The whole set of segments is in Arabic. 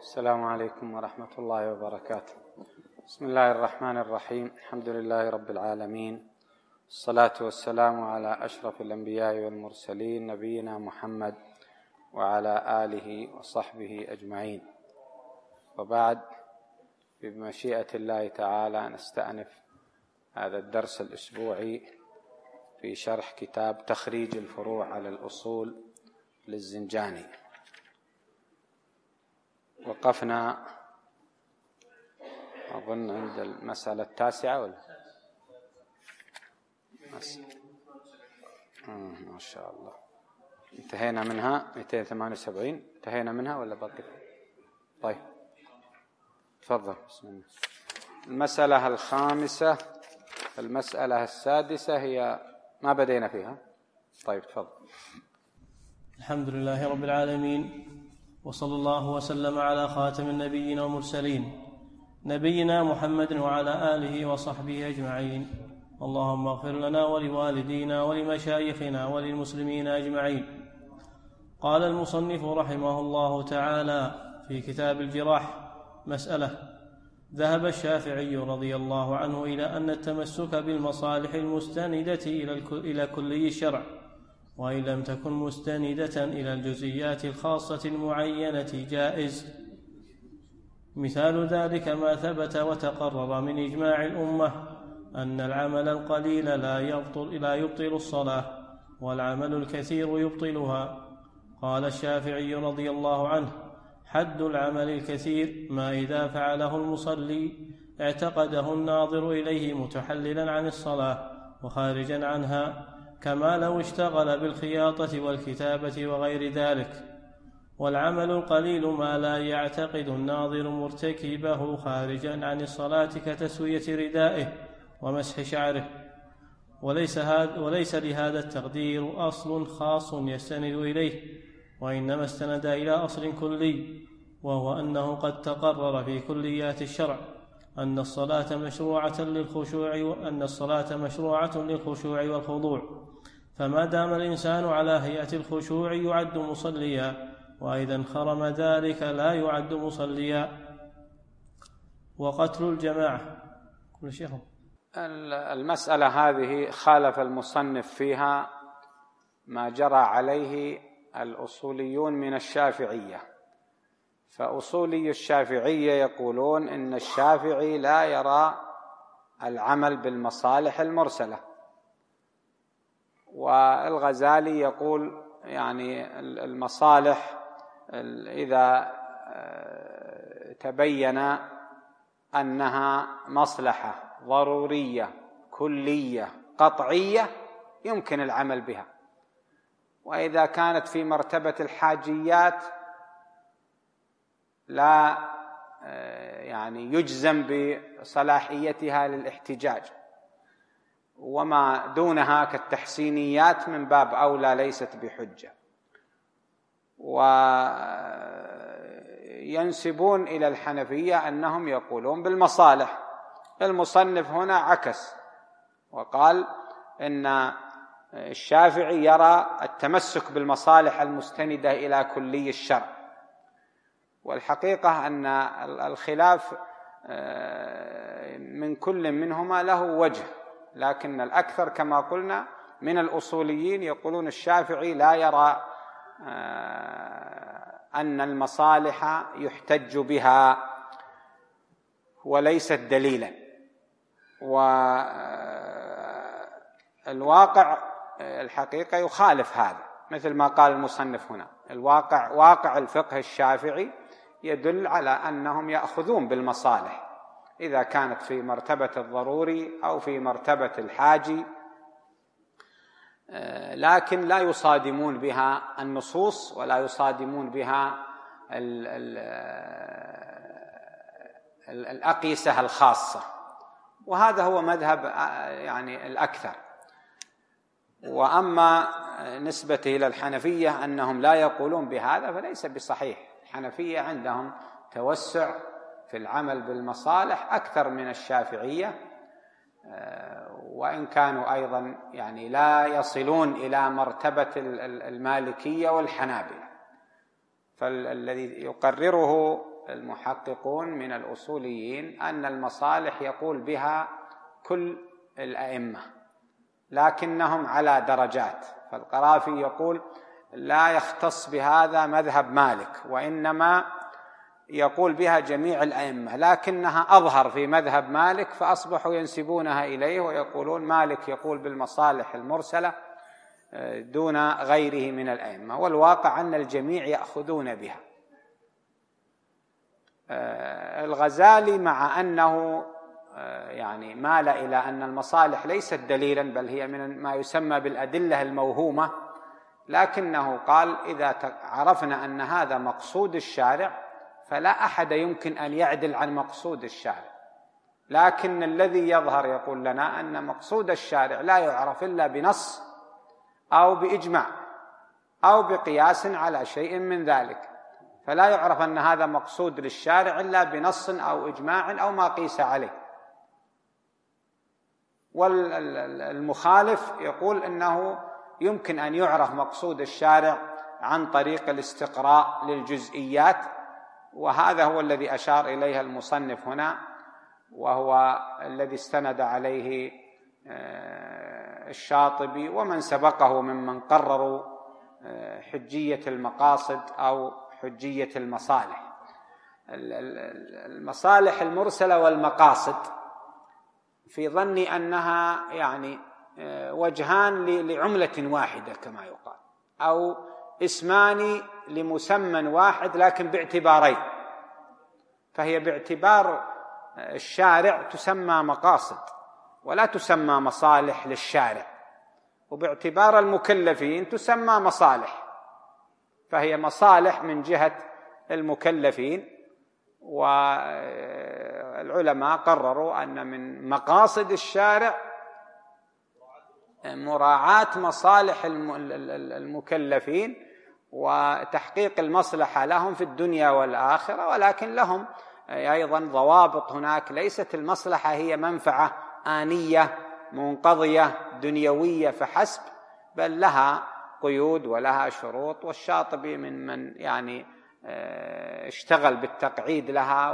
السلام عليكم ورحمة الله وبركاته. بسم الله الرحمن الرحيم. الحمد لله رب العالمين، الصلاة والسلام على أشرف الأنبياء والمرسلين نبينا محمد وعلى آله وصحبه أجمعين، وبعد، بمشيئة الله تعالى نستأنف هذا الدرس الأسبوعي في شرح كتاب تخريج الفروع على الأصول للزنجاني. وقفنا أظن عند المسألة التاسعة ولا ما شاء الله انتهينا منها 278 انتهينا منها ولا باقي؟ طيب تفضل. بسم الله. المسألة الخامسة. المسألة السادسة هي ما بدينا فيها. طيب تفضل. الحمد لله رب العالمين، وصلى الله وسلم على خاتم النبيين والمرسلين نبينا محمد وعلى آله وصحبه أجمعين. اللهم اغفر لنا ولوالدينا ولمشايخنا وللمسلمين أجمعين. قال المصنف رحمه الله تعالى في كتاب الجراح: مسألة: ذهب الشافعي رضي الله عنه إلى أن التمسك بالمصالح المستندة إلى كلي الشرع، وإن لم تكن مستندة إلى الجزئيات الخاصة المعينة، جائز. مثال ذلك ما ثبت وتقرر من إجماع الأمة أن العمل القليل لا يبطل الصلاة، والعمل الكثير يبطلها. قال الشافعي رضي الله عنه: حد العمل الكثير ما إذا فعله المصلي اعتقده الناظر إليه متحللا عن الصلاة وخارجا عنها، كما لو اشتغل بالخياطة والكتابة وغير ذلك. والعمل القليل ما لا يعتقد الناظر مرتكبه خارجا عن الصلاة كتسوية ردائه ومسح شعره. وليس لهذا التقدير أصل خاص يستند إليه، وإنما استند إلى أصل كلي، وهو أنه قد تقرر في كليات الشرع أن الصلاة مشروعة للخشوع والخضوع، فما دام الإنسان على هيئة الخشوع يعد مصليا، وإذا انخرم ذلك لا يعد مصليا. وقتل الجماعة. كل شيء. المسألة هذه خالف المصنف فيها ما جرى عليه الأصوليون من الشافعية. فأصولي الشافعية يقولون إن الشافعي لا يرى العمل بالمصالح المرسلة، والغزالي يقول يعني المصالح إذا تبين أنها مصلحة ضرورية كلية قطعية يمكن العمل بها، وإذا كانت في مرتبة الحاجيات لا يعني يجزم بصلاحيتها للاحتجاج، وما دونها كالتحسينيات من باب أولى ليست بحجة. وينسبون إلى الحنفية أنهم يقولون بالمصالح. المصنف هنا عكس وقال إن الشافعي يرى التمسك بالمصالح المستندة إلى كلي الشرع. والحقيقة أن الخلاف من كل منهما له وجه، لكن الأكثر كما قلنا من الأصوليين يقولون الشافعي لا يرى أن المصالح يحتج بها وليست دليلا. والواقع الحقيقة يخالف هذا، مثل ما قال المصنف هنا. الواقع، واقع الفقه الشافعي يدل على أنهم يأخذون بالمصالح إذا كانت في مرتبة الضروري أو في مرتبة الحاجي، لكن لا يصادمون بها النصوص ولا يصادمون بها الأقيسة الخاصة، وهذا هو مذهب يعني الأكثر. وأما نسبته إلى الحنفية أنهم لا يقولون بهذا فليس بصحيح. الحنفية عندهم توسع في العمل بالمصالح أكثر من الشافعية، وإن كانوا أيضا يعني لا يصلون إلى مرتبة المالكية والحنابلة. فالذي يقرره المحققون من الأصوليين أن المصالح يقول بها كل الأئمة، لكنهم على درجات. فالقرافي يقول لا يختص بهذا مذهب مالك، وإنما يقول بها جميع الأئمة، لكنها أظهر في مذهب مالك فأصبحوا ينسبونها إليه ويقولون مالك يقول بالمصالح المرسلة دون غيره من الأئمة، والواقع أن الجميع يأخذون بها. الغزالي مع أنه يعني مال إلى أن المصالح ليست دليلا بل هي من ما يسمى بالأدلة الموهومة، لكنه قال إذا عرفنا أن هذا مقصود الشارع فلا أحد يمكن أن يعدل عن مقصود الشارع، لكن الذي يظهر يقول لنا أن مقصود الشارع لا يعرف إلا بنص أو بإجماع أو بقياس على شيء من ذلك، فلا يعرف أن هذا مقصود للشارع إلا بنص أو إجماع أو ما قيس عليه. والمخالف يقول إنه يمكن أن يعرف مقصود الشارع عن طريق الاستقراء للجزئيات، وهذا هو الذي أشار إليه المصنف هنا، وهو الذي استند عليه الشاطبي ومن سبقه ممن قرروا حجية المقاصد أو حجية المصالح. المصالح المرسلة والمقاصد في ظني أنها يعني وجهان لعملة واحدة كما يقال، أو اسمان لمسمى واحد لكن باعتبارين، فهي باعتبار الشارع تسمى مقاصد ولا تسمى مصالح للشارع، وباعتبار المكلفين تسمى مصالح، فهي مصالح من جهة المكلفين. والعلماء قرروا أن من مقاصد الشارع مراعاة مصالح المكلفين وتحقيق المصلحة لهم في الدنيا والآخرة، ولكن لهم أيضا ضوابط هناك، ليست المصلحة هي منفعة آنية منقضية دنيوية فحسب، بل لها قيود ولها شروط. والشاطبي من يعني اشتغل بالتقعيد لها،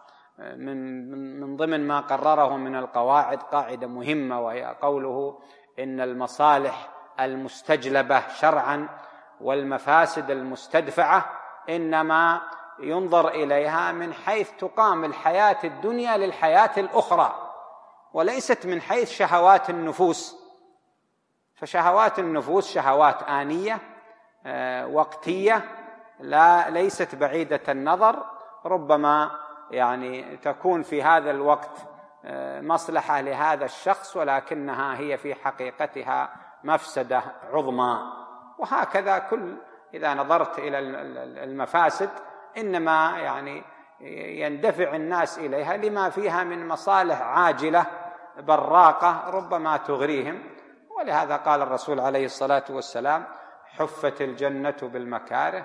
ومن ضمن ما قرره من القواعد قاعدة مهمة، وهي قوله إن المصالح المستجلبة شرعا والمفاسد المستدفعة إنما ينظر إليها من حيث تقام الحياة الدنيا للحياة الأخرى، وليست من حيث شهوات النفوس، فشهوات النفوس شهوات آنية وقتية ليست بعيدة النظر، ربما يعني تكون في هذا الوقت مصلحة لهذا الشخص ولكنها هي في حقيقتها مفسدة عظمى. وهكذا إذا نظرت إلى المفاسد إنما يعني يندفع الناس إليها لما فيها من مصالح عاجلة براقة ربما تغريهم، ولهذا قال الرسول عليه الصلاة والسلام حفت الجنة بالمكاره.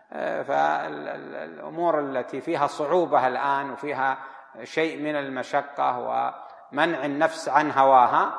فالأمور التي فيها صعوبة الآن وفيها شيء من المشقة ومنع النفس عن هواها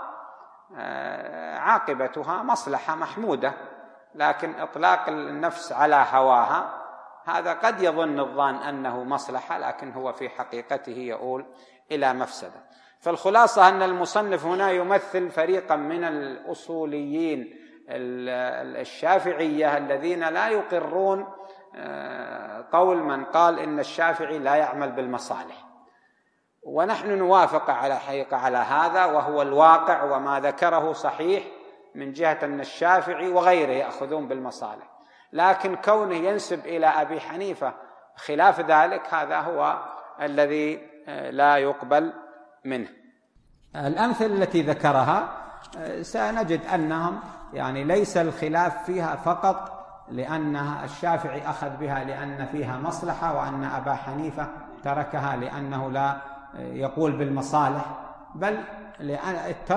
عاقبتها مصلحة محمودة، لكن إطلاق النفس على هواها هذا قد يظن الظان أنه مصلحة، لكن هو في حقيقته يؤول إلى مفسدة. فالخلاصة أن المصنف هنا يمثل فريقا من الأصوليين الشافعية الذين لا يقرون قول من قال إن الشافعي لا يعمل بالمصالح، ونحن نوافق على حقيقة على هذا، وهو الواقع وما ذكره صحيح من جهة أن الشافعي وغيره يأخذون بالمصالح، لكن كونه ينسب إلى أبي حنيفة خلاف ذلك هذا هو الذي لا يقبل منه. الأمثلة التي ذكرها سنجد أنهم يعني ليس الخلاف فيها فقط لأن الشافعي أخذ بها لأن فيها مصلحة وأن أبا حنيفة تركها لأنه لا يقول بالمصالح، بل لأن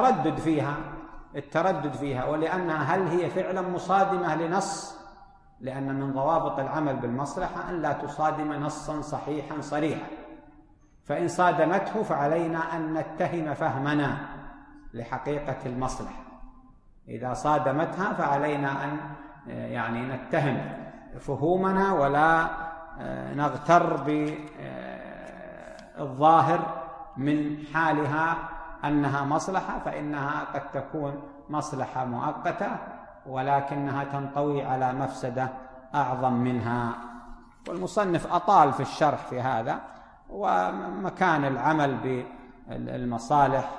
التردد فيها ولأنها هل هي فعلا مصادمة لنص، لأن من ضوابط العمل بالمصلحة أن لا تصادم نصا صحيحا صريحا، فإن صادمته فعلينا أن نتهم فهمنا لحقيقة المصلحة، إذا صادمتها فعلينا أن يعني نتهم فهومنا ولا نغتر بالظاهر من حالها أنها مصلحة، فإنها قد تكون مصلحة مؤقتة ولكنها تنطوي على مفسدة أعظم منها. والمصنف أطال في الشرح في هذا، ومكان العمل بالمصالح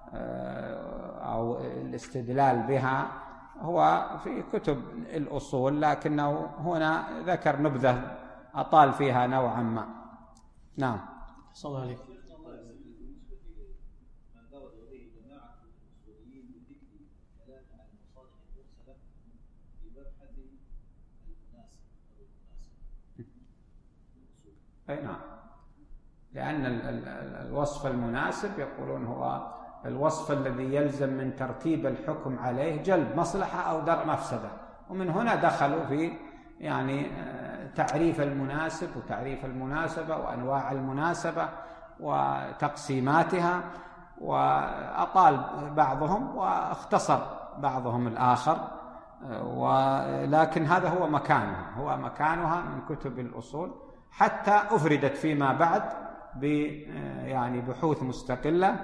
أو الاستدلال بها هو في كتب الأصول، لكنه هنا ذكر نبذة أطال فيها نوعا ما. نعم. صلى الله عليك. أي نعم، لأن الوصف المناسب يقولون هو الوصف الذي يلزم من ترتيب الحكم عليه جلب مصلحة أو درء مفسدة، ومن هنا دخلوا في يعني تعريف المناسب وتعريف المناسبة وأنواع المناسبة وتقسيماتها، وأطال بعضهم واختصر بعضهم الآخر، ولكن هذا هو مكانها من كتب الأصول، حتى أفردت فيما بعد يعني بحوث مستقلة.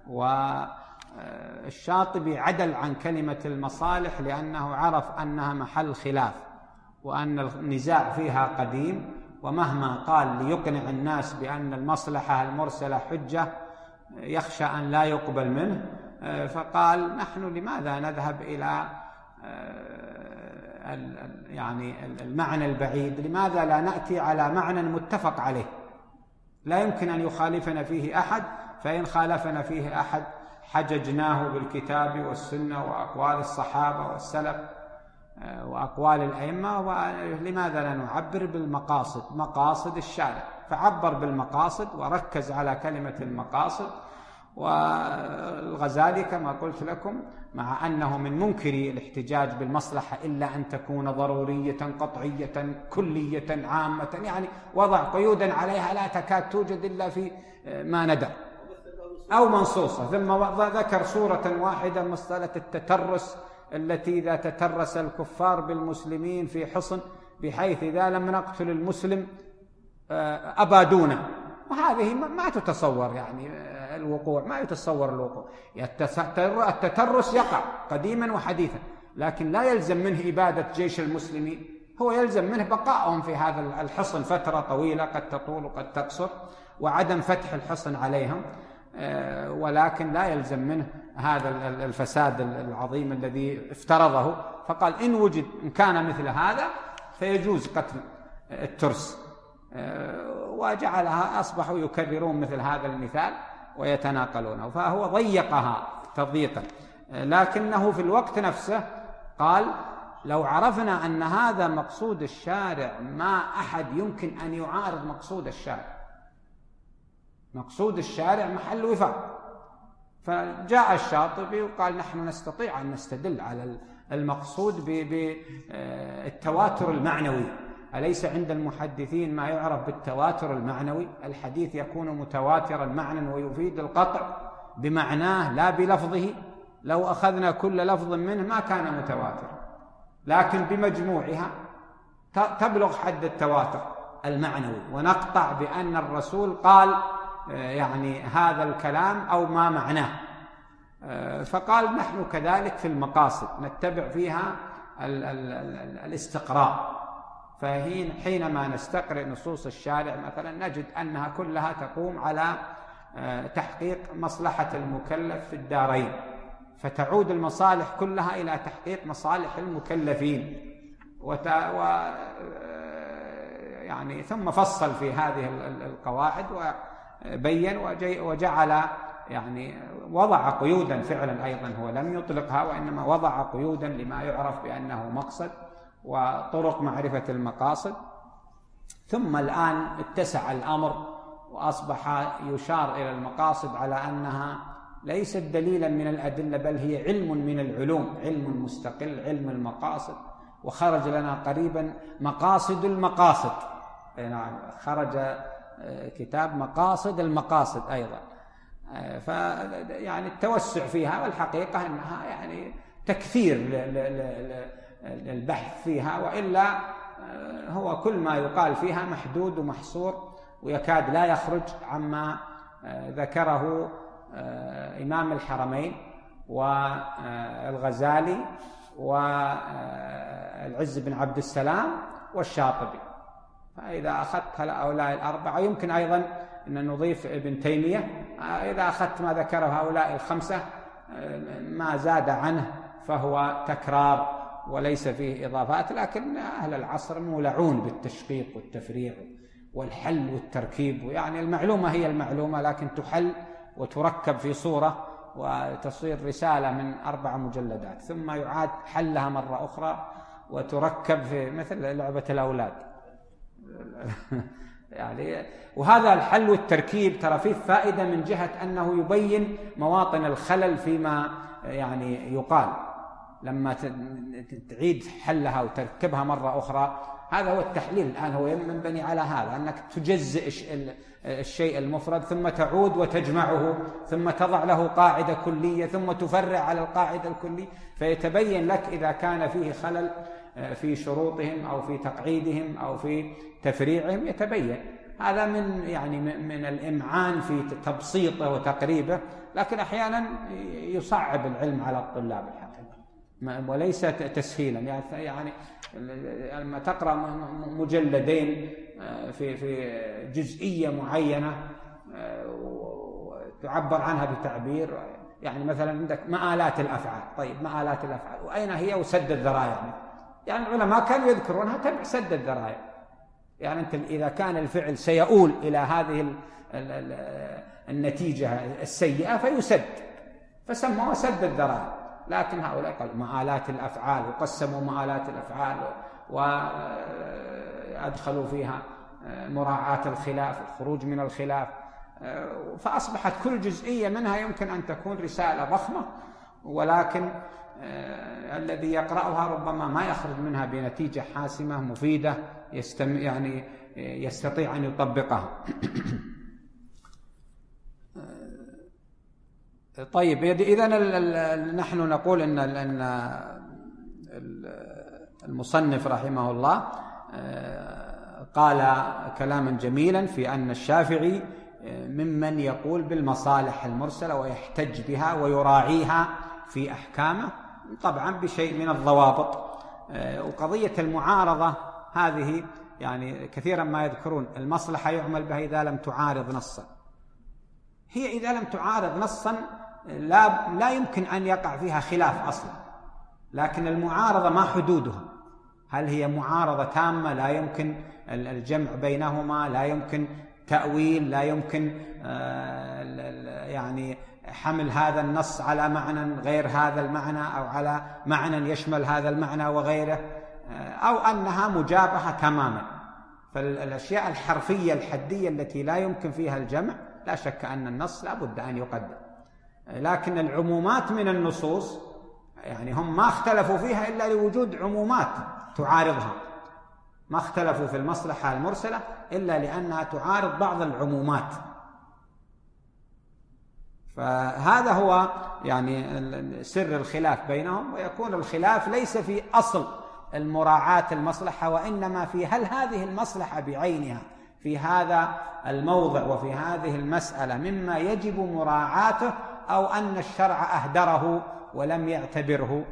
والشاطبي عدل عن كلمة المصالح لأنه عرف أنها محل خلاف، وأن النزاع فيها قديم، ومهما قال ليقنع الناس بأن المصلحة المرسلة حجة يخشى أن لا يقبل منه، فقال نحن لماذا نذهب إلى يعني المعنى البعيد؟ لماذا لا نأتي على معنى متفق عليه لا يمكن أن يخالفنا فيه أحد، فإن خالفنا فيه أحد حججناه بالكتاب والسنة وأقوال الصحابة والسلف وأقوال الأئمة، ولماذا لا نعبر بالمقاصد، مقاصد الشارع؟ فعبر بالمقاصد وركز على كلمة المقاصد. والغزالي كما قلت لكم مع أنه من منكري الاحتجاج بالمصلحة إلا أن تكون ضرورية قطعية كلية عامة، يعني وضع قيودا عليها لا تكاد توجد إلا في ما ندر أو منصوصة. ثم ذكر صورة واحدة، مسألة التترس التي إذا تترس الكفار بالمسلمين في حصن بحيث إذا لم نقتل المسلم أبادونا، وهذه ما تتصور يعني الوقوع، ما يتصور الوقوع. التترس يقع قديما وحديثا، لكن لا يلزم منه إبادة جيش المسلمين، هو يلزم منه بقائهم في هذا الحصن فترة طويلة قد تطول وقد تقصر، وعدم فتح الحصن عليهم، ولكن لا يلزم منه هذا الفساد العظيم الذي افترضه. فقال إن كان مثل هذا فيجوز قتل الترس، وجعلها أصبحوا يكررون مثل هذا المثال ويتناقلونه، فهو ضيقها تضييقا. لكنه في الوقت نفسه قال لو عرفنا أن هذا مقصود الشارع ما أحد يمكن أن يعارض مقصود الشارع، مقصود الشارع محل وفاق. فجاء الشاطبي وقال نحن نستطيع أن نستدل على المقصود بالتواتر المعنوي. أليس عند المحدثين ما يعرف بالتواتر المعنوي؟ الحديث يكون متواترا معنى ويفيد القطع بمعناه لا بلفظه، لو أخذنا كل لفظ منه ما كان متواترا، لكن بمجموعها تبلغ حد التواتر المعنوي، ونقطع بأن الرسول قال يعني هذا الكلام أو ما معناه. فقال نحن كذلك في المقاصد نتبع فيها الاستقراء، حينما نستقرئ نصوص الشارع مثلا نجد أنها كلها تقوم على تحقيق مصلحة المكلف في الدارين، فتعود المصالح كلها إلى تحقيق مصالح المكلفين. يعني ثم فصل في هذه القواعد وبين وجعل يعني وضع قيودا فعلا، أيضا هو لم يطلقها وإنما وضع قيودا لما يعرف بأنه مقصد وطرق معرفة المقاصد. ثم الآن اتسع الأمر وأصبح يشار إلى المقاصد على أنها ليست دليلا من الأدلة، بل هي علم من العلوم، علم مستقل، علم المقاصد. وخرج لنا قريبا مقاصد المقاصد، نعم خرج كتاب مقاصد المقاصد أيضا. يعني التوسع فيها، والحقيقة أنها يعني تكثير البحث فيها، وإلا هو كل ما يقال فيها محدود ومحصور ويكاد لا يخرج عما ذكره إمام الحرمين والغزالي والعز بن عبد السلام والشاطبي. فإذا أخذت هؤلاء الأربعة، يمكن أيضا أن نضيف ابن تيمية، إذا أخذت ما ذكره هؤلاء الخمسة ما زاد عنه فهو تكرار وليس فيه إضافات. لكن أهل العصر مولعون بالتشقيق والتفريع والحل والتركيب، يعني المعلومة هي المعلومة لكن تحل وتركب في صورة وتصير رسالة من 4 مجلدات، ثم يعاد حلها مرة أخرى وتركب في مثل لعبة الأولاد يعني. وهذا الحل والتركيب ترى فيه فائدة من جهة أنه يبين مواطن الخلل فيما يعني يقال، لما تعيد حلها وتركبها مرة أخرى. هذا هو التحليل الآن، هو ينبني على هذا، أنك تجزئ الشيء المفرد ثم تعود وتجمعه، ثم تضع له قاعدة كلية، ثم تفرع على القاعدة الكلية، فيتبين لك إذا كان فيه خلل في شروطهم أو في تقعيدهم أو في تفريعهم، يتبين. هذا من الإمعان في تبسيطه وتقريبه، لكن أحيانا يصعب العلم على الطلاب الحقيقة، وليس تسهيلا. يعني لما تقرأ مجلدين في جزئية معينة تعبر عنها بتعبير، يعني مثلا عندك مآلات الأفعال. طيب مآلات الأفعال وأين هي وسد الذرائع؟ يعني العلماء كانوا يذكرونها تبع سد الذرائع. يعني أنت إذا كان الفعل سيؤول إلى هذه النتيجة السيئة فيسد، فسموه سد الذرائع. لكن هؤلاء قالوا مآلات الأفعال، وقسموا مآلات الأفعال وأدخلوا فيها مراعاة الخلاف، الخروج من الخلاف، فأصبحت كل جزئية منها يمكن أن تكون رسالة ضخمة، ولكن الذي يقرأها ربما ما يخرج منها بنتيجة حاسمة مفيدة يعني يستطيع أن يطبقها. طيب إذن نحن نقول أن المصنف رحمه الله قال كلاما جميلا في أن الشافعي ممن يقول بالمصالح المرسلة ويحتج بها ويراعيها في أحكامه، طبعا بشيء من الضوابط. وقضية المعارضة هذه يعني كثيرا ما يذكرون المصلحة يعمل بها إذا لم تعارض نصا. هي إذا لم تعارض نصا لا يمكن أن يقع فيها خلاف أصلا، لكن المعارضة ما حدودها؟ هل هي معارضة تامة لا يمكن الجمع بينهما، لا يمكن تأويل، لا يمكن يعني حمل هذا النص على معنى غير هذا المعنى أو على معنى يشمل هذا المعنى وغيره، أو أنها مجابهة تماما؟ فالأشياء الحرفية الحدية التي لا يمكن فيها الجمع لا شك أن النص لا بد أن يقدم. لكن العمومات من النصوص يعني هم ما اختلفوا فيها إلا لوجود عمومات تعارضها، ما اختلفوا في المصلحة المرسلة إلا لأنها تعارض بعض العمومات. فهذا هو يعني سر الخلاف بينهم، ويكون الخلاف ليس في أصل المراعاة المصلحة، وإنما في هل هذه المصلحة بعينها في هذا الموضع وفي هذه المسألة مما يجب مراعاته، أو أن الشرع أهدره ولم يعتبره.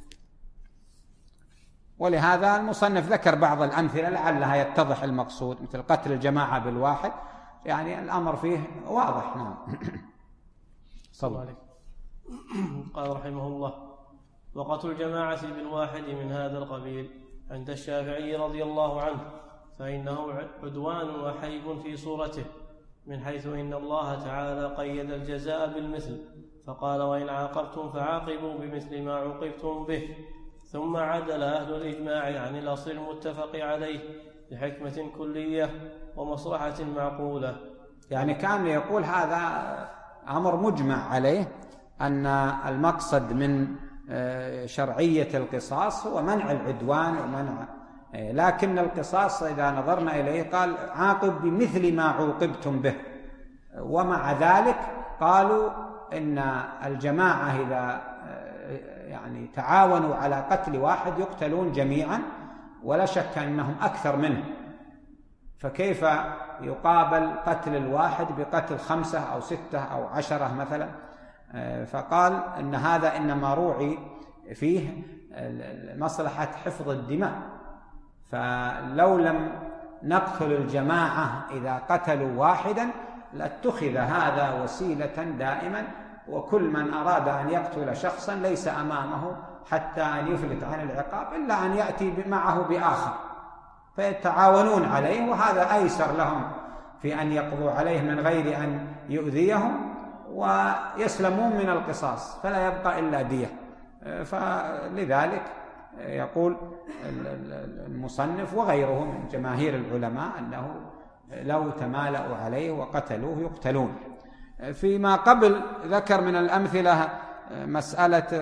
ولهذا المصنف ذكر بعض الأمثلة لعلها يتضح المقصود، مثل قتل الجماعة بالواحد، يعني الأمر فيه واضح. نعم. صلى عليه. قال رحمه الله: وقتل الجماعة بالواحد من هذا القبيل عند الشافعي رضي الله عنه، فإنه عدوان وحيب في صورته، من حيث إن الله تعالى قيد الجزاء بالمثل، فقال: وإن عاقبتم فعاقبوا بمثل ما عوقبتم به. ثم عدل أهل الإجماع عن الأصل المتفق عليه لحكمة كلية ومصلحة معقولة. يعني كان يقول هذا أمر مجمع عليه، أن المقصد من شرعية القصاص هو منع العدوان ومنع، لكن القصاص إذا نظرنا إليه قال: عاقب بمثل ما عوقبتم به. ومع ذلك قالوا إن الجماعة إذا يعني تعاونوا على قتل واحد يقتلون جميعا، ولا شك أنهم أكثر منه، فكيف يقابل قتل الواحد بقتل 5 أو 6 أو 10 مثلا؟ فقال إن هذا إنما روعي فيه مصلحة حفظ الدماء، فلو لم نقتل الجماعة إذا قتلوا واحدا لاتخذ هذا وسيلة دائما، وكل من أراد أن يقتل شخصا ليس أمامه حتى أن يفلت عن العقاب إلا أن يأتي معه بآخر فيتعاونون عليه، وهذا أيسر لهم في أن يقضوا عليه من غير أن يؤذيهم ويسلمون من القصاص، فلا يبقى إلا دية. فلذلك يقول المصنف وغيره من جماهير العلماء أنه لو تمالأوا عليه وقتلوه يقتلون. فيما قبل ذكر من الأمثلة مسألة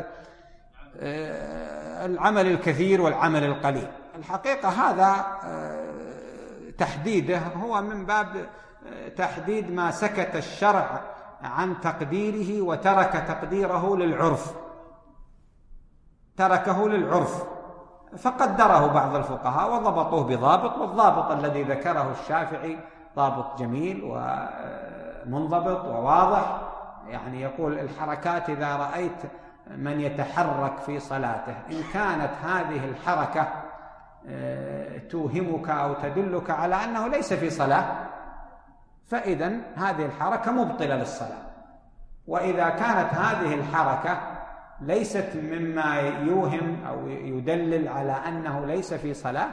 العمل الكثير والعمل القليل. الحقيقة هذا تحديده هو من باب تحديد ما سكت الشرع عن تقديره وترك تقديره للعرف، تركه للعرف فقدره بعض الفقهاء وضبطوه بضابط، والضابط الذي ذكره الشافعي ضابط جميل ومنضبط وواضح. يعني يقول الحركات إذا رأيت من يتحرك في صلاته إن كانت هذه الحركة توهمك أو تدلك على أنه ليس في صلاة فإذن هذه الحركة مبطلة للصلاة، وإذا كانت هذه الحركة ليست مما يوهم أو يدلل على أنه ليس في صلاة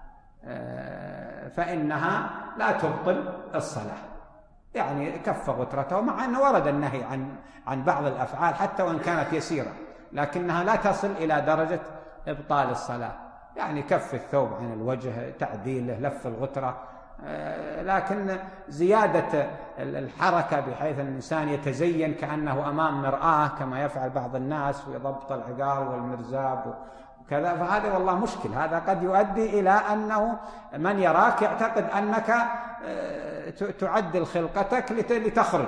فإنها لا تبطل الصلاة. يعني كف غترته، مع أنه ورد النهي عن بعض الأفعال حتى وإن كانت يسيرة، لكنها لا تصل إلى درجة إبطال الصلاة. يعني كف الثوب عن الوجه، تعديله، لف الغترة، لكن زيادة الحركة بحيث الإنسان يتزين كأنه أمام مرآة كما يفعل بعض الناس ويضبط العقال والمرزاب وكذا، فهذا والله مشكل. هذا قد يؤدي إلى أنه من يراك يعتقد أنك تعدل خلقتك لتخرج،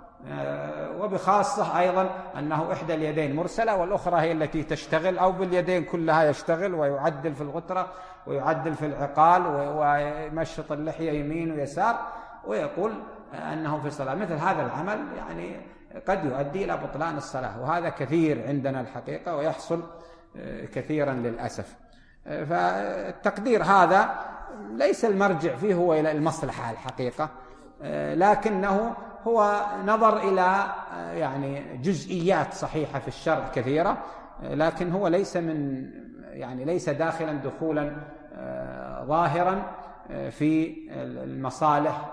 وبخاصة أيضا أنه إحدى اليدين مرسلة والأخرى هي التي تشتغل، أو باليدين كلها يشتغل ويعدل في الغترة ويعدل في العقال ويمشط اللحية يمين ويسار ويقول أنه في صلاة. مثل هذا العمل يعني قد يؤدي إلى بطلان الصلاة، وهذا كثير عندنا الحقيقة ويحصل كثيرا للأسف. فالتقدير هذا ليس المرجع فيه هو إلى المصلحة الحقيقة، لكنه هو نظر إلى يعني جزئيات صحيحة في الشرع كثيرة، لكن هو ليس داخلا دخولا ظاهرا في المصالح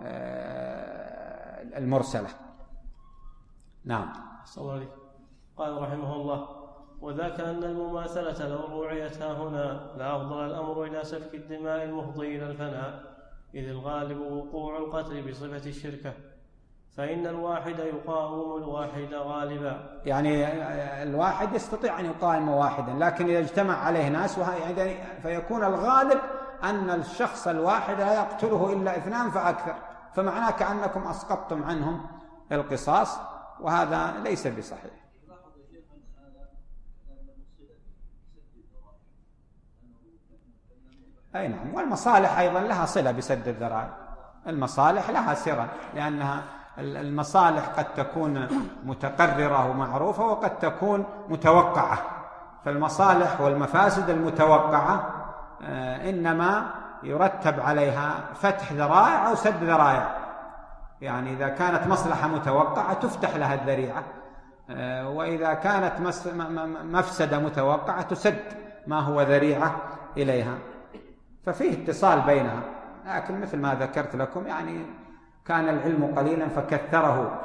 المرسلة. نعم. قال رحمه الله: وذاك أن المماثلة لو روعيت هنا لأفضل الأمر إلى سفك الدماء المفضي إلى الفناء، إذ الغالب وقوع القتل بصفة الشركة، فإن الواحد يقاوم الواحد غالبا. يعني الواحد يستطيع أن يقاوم واحدا، لكن إذا اجتمع عليه ناس فيكون الغالب أن الشخص الواحد لا يقتله إلا 2 فأكثر، فمعناه كأنكم أسقطتم عنهم القصاص، وهذا ليس بصحيح. أي نعم، والمصالح أيضا لها صلة بسد الذرائع. المصالح لها سرا، لأنها المصالح قد تكون متقررة ومعروفة وقد تكون متوقعة، فالمصالح والمفاسد المتوقعة إنما يرتب عليها فتح ذرائع أو سد ذرائع. يعني إذا كانت مصلحة متوقعة تفتح لها الذريعة، وإذا كانت مفسدة متوقعة تسد ما هو ذريعة إليها، ففيه اتصال بينها. لكن مثل ما ذكرت لكم يعني كان العلم قليلا فكثره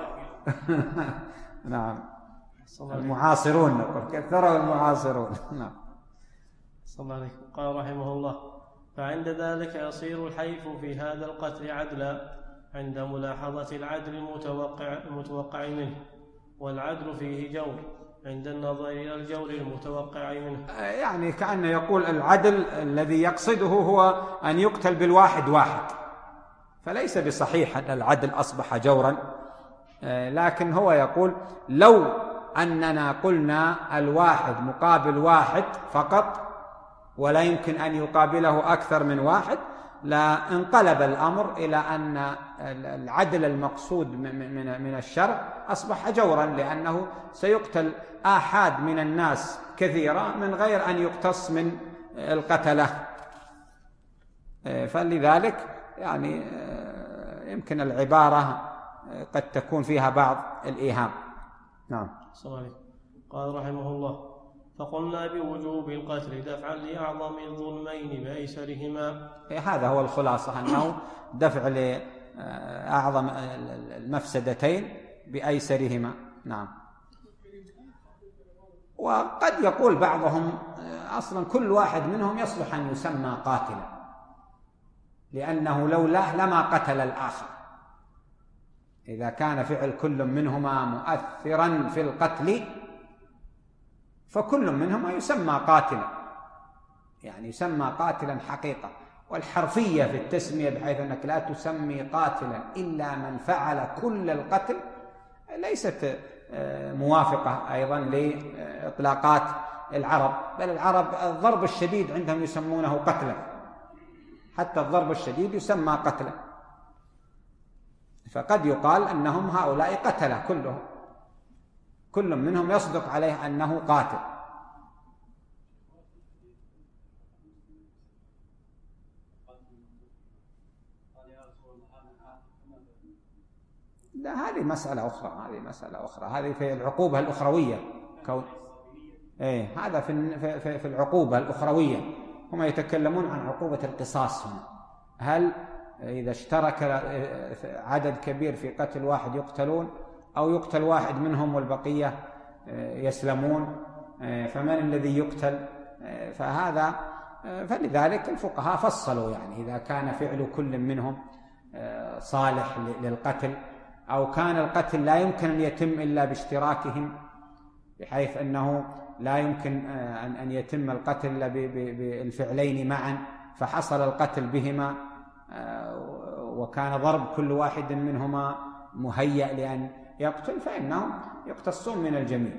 نعم، المعاصرون نقول كثره المعاصرون. نعم. صلى الله عليه وسلم. قال رحمه الله: فعند ذلك يصير الحيف في هذا القتل عدلا عند ملاحظة العدل المتوقع منه، والعدل فيه جور عند النظر إلى الجور المتوقع منه. يعني كأنه يقول العدل الذي يقصده هو أن يقتل بالواحد واحد، فليس بصحيح أن العدل أصبح جورا، لكن هو يقول لو أننا قلنا الواحد مقابل واحد فقط ولا يمكن أن يقابله أكثر من واحد، لا انقلب الأمر إلى أن العدل المقصود من الشرع أصبح جورا، لأنه سيقتل آحاد من الناس كثيرة من غير أن يقتص من القتلة. فلذلك يعني يمكن العبارة قد تكون فيها بعض الإيهام. نعم. قال رحمه الله: فقلنا بوجوب القتل دفعا لأعظم الظلمين بأيسرهما. هذا هو الخلاصة، أنه دفع لأعظم المفسدتين بأيسرهما. نعم. وقد يقول بعضهم أصلا كل واحد منهم يصلح أن يسمى قاتلا، لأنه لولاه لما قتل الآخر. إذا كان فعل كل منهما مؤثرا في القتل فكل منهما يسمى قاتلا، يعني يسمى قاتلا حقيقة. والحرفية في التسمية بحيث أنك لا تسمي قاتلا إلا من فعل كل القتل ليست موافقة أيضا لإطلاقات العرب، بل العرب الضرب الشديد عندهم يسمونه قتلا، حتى الضرب الشديد يسمى قتلا. فقد يقال أنهم هؤلاء قتلة كلهم، كل منهم يصدق عليه أنه قاتل. لا، هذه مسألة أخرى، هذه في العقوبة الأخروية. هذا في العقوبة الأخروية. هم يتكلمون عن عقوبة القصاص هنا. هل إذا اشترك عدد كبير في قتل واحد يقتلون، أو يقتل واحد منهم والبقية يسلمون؟ فمن الذي يقتل؟ فلذلك الفقهاء فصلوا، يعني إذا كان فعل كل منهم صالح للقتل، أو كان القتل لا يمكن أن يتم إلا باشتراكهم، بحيث أنه لا يمكن أن يتم القتل إلا بالفعلين معا، فحصل القتل بهما، وكان ضرب كل واحد منهما مهيأ لأن يقتل، فإنهم يقتصون من الجميع.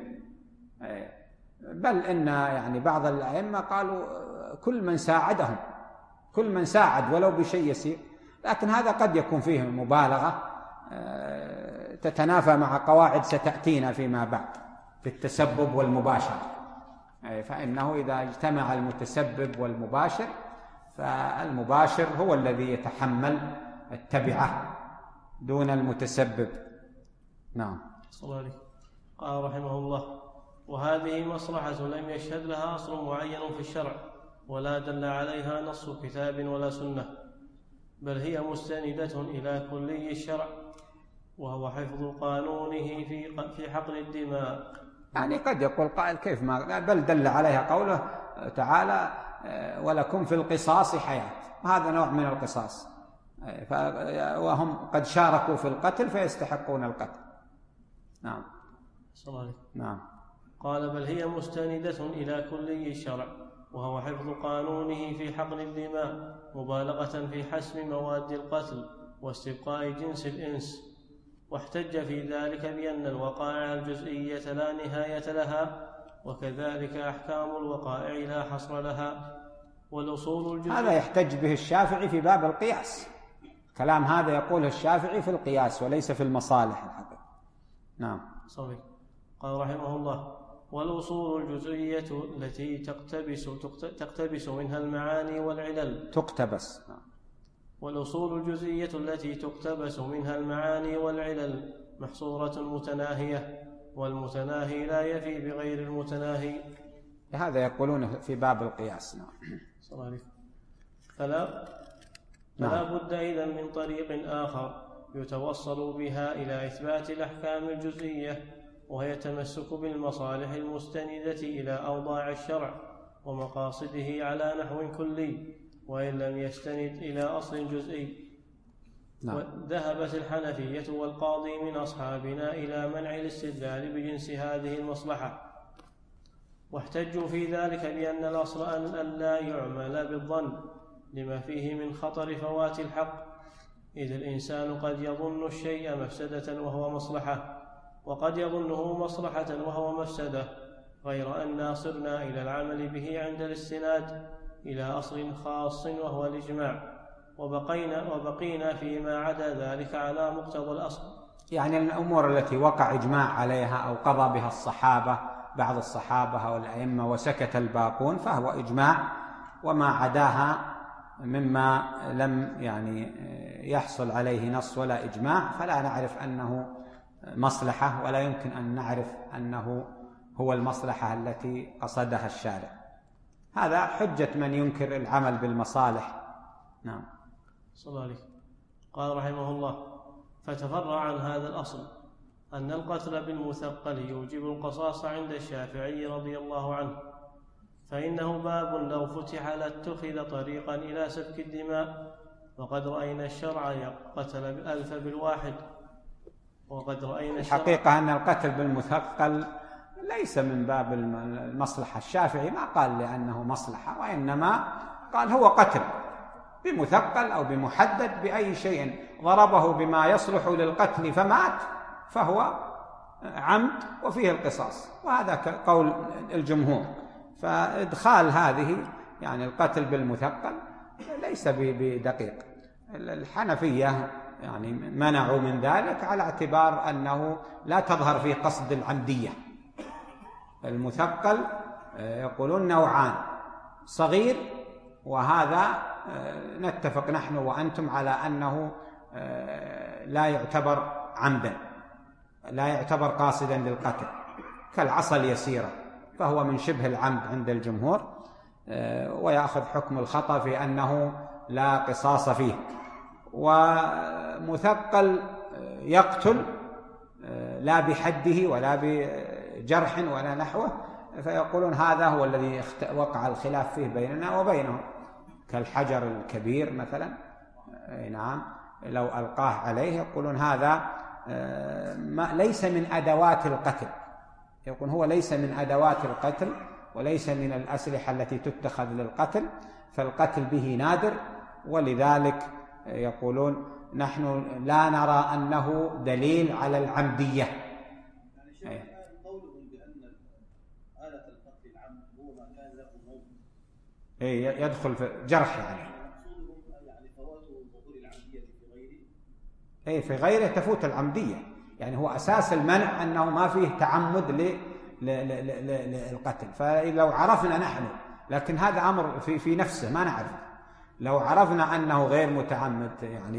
بل إن يعني بعض الأئمة قالوا كل من ساعدهم، كل من ساعد ولو بشيء يسير، لكن هذا قد يكون فيه مبالغة تتنافى مع قواعد ستأتينا فيما بعد في التسبب والمباشر. فإنه إذا اجتمع المتسبب والمباشر فالمباشر هو الذي يتحمل التبعة دون المتسبب. نعم. قال رحمه الله: وهذه مصلحة لم يشهد لها أصل معين في الشرع، ولا دل عليها نص كتاب ولا سنة، بل هي مستندة إلى كلي الشرع، وهو حفظ قانونه في حقن الدماء. يعني قد يقول قائل كيف ما، بل دل عليها قوله تعالى: ولكم في القصاص حياة. هذا نوع من القصاص، وهم قد شاركوا في القتل فيستحقون القتل. نعم. نعم. قال: بل هي مستندة إلى كلي الشرع، وهو حفظ قانونه في حقن الدماء، مبالغة في حسم مواد القتل واستبقاء جنس الإنس. واحتج في ذلك بأن الوقائع الجزئية لا نهاية لها، وكذلك أحكام الوقائع لا حصر لها. والأصول الجزئية هذا يحتج به الشافعي في باب القياس. كلام هذا يقوله الشافعي في القياس وليس في المصالح الحقيقة. نعم. صحيح. قال رحمه الله: والأصول الجزئية التي تقتبس منها المعاني والعلل تقتبس. والأصول الجزئية التي تقتبس منها المعاني والعلل محصورة متناهية، والمتناهي لا يفي بغير المتناهي. هذا يقولون في باب القياس. فلا بد إذن من طريق آخر يتوصل بها إلى إثبات الأحكام الجزئية، وهي التمسك بالمصالح المستندة إلى أوضاع الشرع ومقاصده على نحو كلي، وإن لم يستند إلى أصل جزئي. ذهبت الحنفية والقاضي من أصحابنا إلى منع الاستدلال بجنس هذه المصلحة، واحتجوا في ذلك بأن الأصل أن لا يعمل بالظن لما فيه من خطر فوات الحق، إذ الإنسان قد يظن الشيء مفسدة وهو مصلحة، وقد يظنه مصلحة وهو مفسدة، غير أننا صرنا إلى العمل به عند الاستناد، إلى أصل خاص وهو الإجماع، وبقينا فيما عدا ذلك على مقتضى الأصل. يعني الأمور التي وقع إجماع عليها أو قضى بها الصحابة، بعض الصحابة أو الأئمة، وسكت الباقون، فهو إجماع، وما عداها مما لم يعني يحصل عليه نص ولا إجماع فلا نعرف أنه مصلحة، ولا يمكن أن نعرف أنه هو المصلحة التي قصدها الشارع. هذا حجة من ينكر العمل بالمصالح. نعم. صلى الله عليه. قال رحمه الله: فتفرع عن هذا الأصل أن القتل بالمثقل يوجب القصاص عند الشافعي رضي الله عنه، فإنه باب لو فتح لاتخذ طريقا إلى سفك الدماء، وقد رأينا الشرع قتل الألف بالواحد، وقد رأينا الحقيقة أن القتل بالمثقل ليس من باب المصلحة. الشافعي ما قال لأنه مصلحة، وإنما قال هو قتل بمثقل أو بمحدد بأي شيء، ضربه بما يصلح للقتل فمات فهو عمد وفيه القصاص، وهذا قول الجمهور. فإدخال هذه يعني القتل بالمثقل ليس بدقيق. الحنفية يعني منعوا من ذلك على اعتبار أنه لا تظهر فيه قصد العمدية. المثقل يقولون نوعان: صغير، وهذا نتفق نحن وأنتم على أنه لا يعتبر عمدا، لا يعتبر قاصدا للقتل، كالعصا اليسيرة، فهو من شبه العمد عند الجمهور، ويأخذ حكم الخطأ في أنه لا قصاص فيه. ومثقل يقتل لا بحده ولا بجرح ولا نحوه، فيقولون هذا هو الذي وقع الخلاف فيه بيننا وبينهم، كالحجر الكبير مثلا. نعم، لو ألقاه عليه يقولون هذا ليس من أدوات القتل، يقول هو ليس من أدوات القتل وليس من الأسلحة التي تتخذ للقتل، فالقتل به نادر، ولذلك يقولون نحن لا نرى أنه دليل على العمدية. قولهم بأن آلة القتل العمد هو ما كان له موت يدخل في جرح، يعني فوات ظهور العمدية في غيره. في غيره تفوت العمدية، يعني هو أساس المنع أنه ما فيه تعمد للقتل. فلو عرفنا نحن، لكن هذا أمر في نفسه ما نعرف، لو عرفنا أنه غير متعمد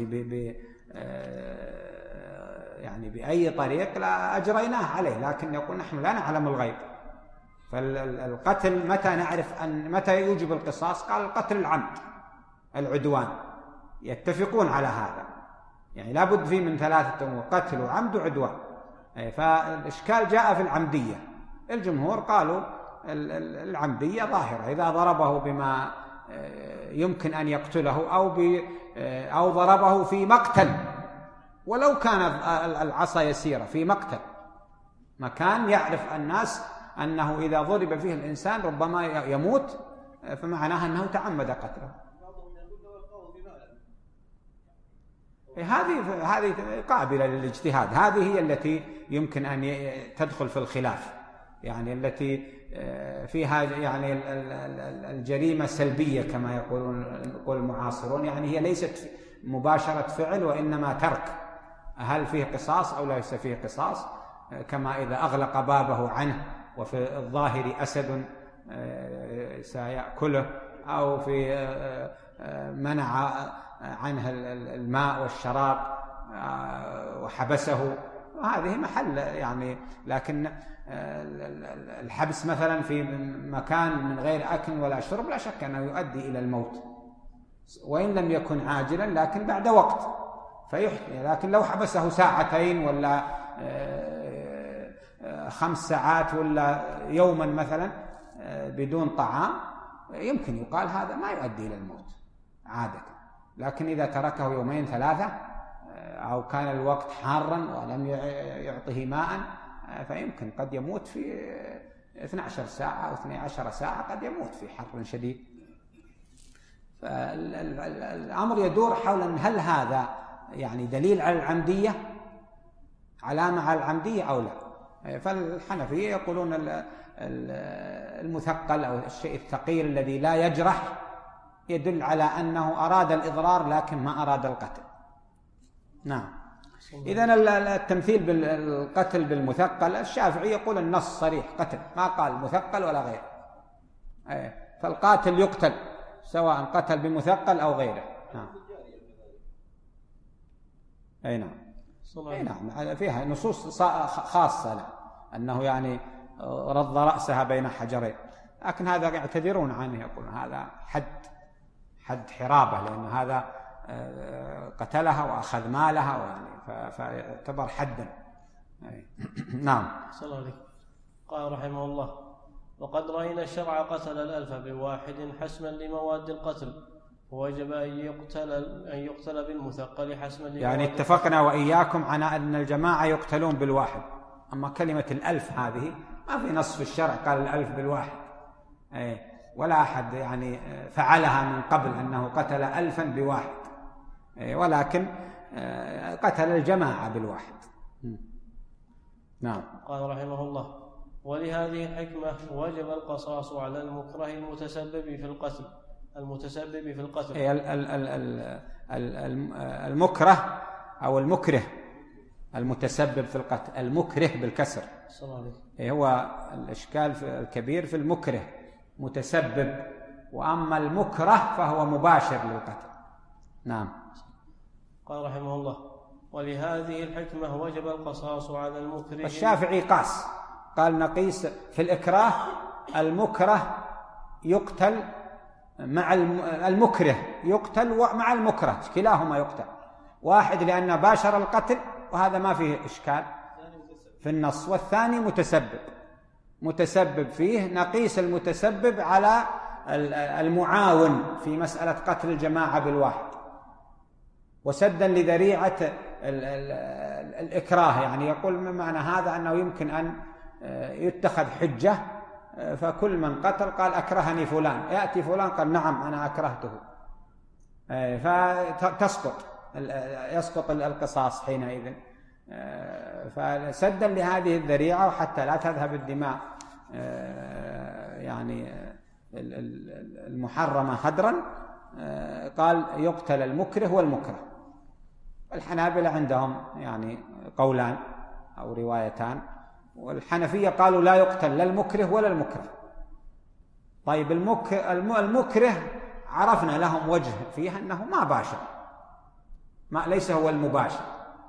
يعني بأي طريق لا أجريناه عليه، لكن يقول نحن لا نعلم الغيب. فالقتل متى نعرف متى يوجب القصاص؟ قال القتل العمد، العدوان، يتفقون على هذا، يعني لا بد فيه من ثلاثة أمور: قتل وعمد وعدوان. فالإشكال جاء في العمدية. الجمهور قالوا العمدية ظاهرة، إذا ضربه بما يمكن أن يقتله أو ضربه في مقتل، ولو كان العصا يسيرة، في مقتل، مكان يعرف الناس أنه إذا ضرب فيه الإنسان ربما يموت، فمعناها أنه تعمد قتله. هذه قابلة للاجتهاد، هذه هي التي يمكن أن تدخل في الخلاف، يعني التي فيها يعني الجريمة سلبية كما يقول المعاصرون، يعني هي ليست مباشرة فعل وإنما ترك، هل فيه قصاص أو ليس فيه قصاص، كما إذا أغلق بابه عنه وفي الظاهر أسد سيأكله، أو في منع عنه الماء والشراب وحبسه، هذه محل يعني. لكن الحبس مثلا في مكان من غير أكل ولا شرب لا شك أنه يؤدي إلى الموت، وإن لم يكن عاجلا لكن بعد وقت فيحيي. لكن لو حبسه ساعتين ولا 5 ساعات ولا يوما مثلا بدون طعام، يمكن يقال هذا ما يؤدي إلى الموت عادة. لكن إذا تركه 2 3 أو كان الوقت حارا ولم يعطه ماء، فيمكن قد يموت في 12 ساعة أو 12 ساعة، قد يموت في حر شديد. فالأمر يدور حول هل هذا يعني دليل على العمدية، علامة على العمدية أو لا. فالحنفية يقولون المثقل أو الشيء الثقيل الذي لا يجرح يدل على أنه أراد الإضرار لكن ما أراد القتل. نعم. إذن التمثيل بالقتل بالمثقل، الشافعي يقول النص صريح قتل، ما قال مثقل ولا غيره، فالقاتل يقتل سواء قتل بمثقل أو غيره. نعم. أي نعم. أي نعم، فيها نصوص خاصة له أنه يعني رض رأسها بين حجرين، لكن هذا يعتذرون عنه، يقولون هذا حد حرابة، لأن هذا قتلها وأخذ مالها يعني فيعتبر حدا. نعم. صلى الله عليه. قال رحمه الله: وقد رأينا الشرع قتل الألف بواحد حسما لمواد القتل، ووجب أن يقتل بالمثقل حسما لمواد يعني اتفقنا وإياكم على أن الجماعة يقتلون بالواحد، أما كلمة الألف هذه ما في نص في الشرع قال الألف بالواحد، ولا أحد يعني فعلها من قبل أنه قتل 1000 بواحد، ولكن قتل الجماعة بالواحد. نعم. قال رحمه الله: ولهذه الحكمة وجب القصاص على المكره المتسبب في القتل. المكره أو المكره المتسبب في القتل، المكره بالكسر، هو الإشكال الكبير في المكره متسبب، وأما المكره فهو مباشر للقتل. نعم. قال رحمه الله: ولهذه الحكمة وجب القصاص على المكره. الشافعي قاس، قال نقيس في الإكراه، المكره يقتل مع المكره، يقتل ومع المكره كلاهما يقتل، واحد لأنه باشر القتل وهذا ما فيه إشكال في النص، والثاني متسبب فيه، نقيس المتسبب على المعاون في مسألة قتل الجماعة بالواحد، وسدا لذريعة الإكراه، يعني يقول من معنى هذا أنه يمكن أن يتخذ حجة، فكل من قتل قال أكرهني فلان، يأتي فلان قال نعم أنا أكرهته، يسقط القصاص حينئذ، فسدا لهذه الذريعة وحتى لا تذهب الدماء يعني المحرمة هدرا، قال يقتل المكره والمكره. الحنابلة عندهم يعني قولان أو روايتان، والحنفية قالوا لا يقتل لا المكره ولا المكره. طيب المكره عرفنا لهم وجه فيها أنه ما باشر، ليس هو المباشر،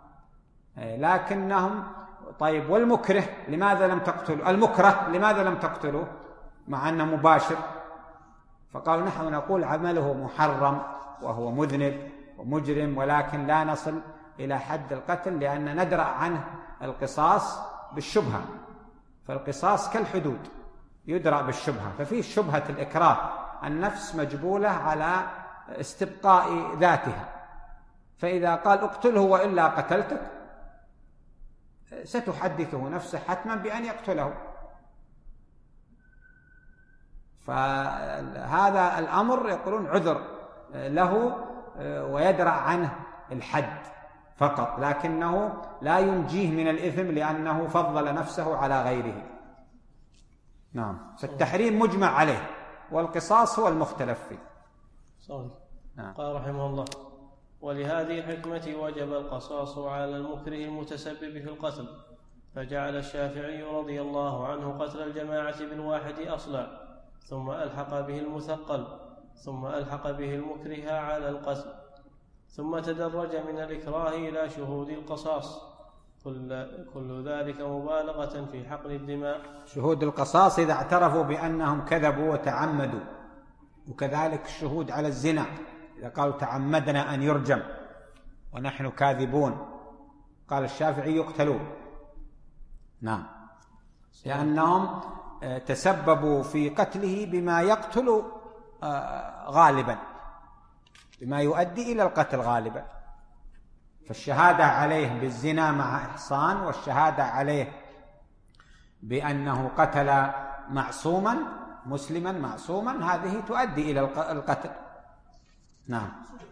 لكنهم طيب والمكره لماذا لم تقتلوا المكره، لماذا لم تقتلوه مع أنه مباشر؟ فقالوا نحن نقول عمله محرم وهو مذنب ومجرم، ولكن لا نصل إلى حد القتل لأن ندرأ عنه القصاص بالشبهة، فالقصاص كالحدود يدرأ بالشبهة، ففيه شبهة الإكراه، النفس مجبولة على استبقاء ذاتها، فإذا قال اقتله وإلا قتلتك ستحدثه نفسه حتما بأن يقتله، فهذا الأمر يقولون عذر له ويدرأ عنه الحد فقط، لكنه لا ينجيه من الإثم لأنه فضل نفسه على غيره. نعم. فالتحريم مجمع عليه، والقصاص هو المختلف فيه. نعم. قال رحمه الله: ولهذه الحكمة وجب القصاص على المكره المتسبب في القتل، فجعل الشافعي رضي الله عنه قتل الجماعة بالواحد أصلا، ثم ألحق به المثقل، ثم ألحق به المكره على القتل، ثم تدرج من الإكراه إلى شهود القصاص، كل ذلك مبالغة في حقن الدماء. شهود القصاص إذا اعترفوا بأنهم كذبوا وتعمدوا، وكذلك الشهود على الزنا إذا قالوا تعمدنا أن يرجم ونحن كاذبون، قال الشافعي يقتلون. نعم. لأنهم تسببوا في قتله بما يقتل غالبا، بما يؤدي إلى القتل غالبا، فالشهادة عليه بالزنا مع إحصان، والشهادة عليه بأنه قتل معصوما مسلما معصوما، هذه تؤدي إلى القتل. نعم.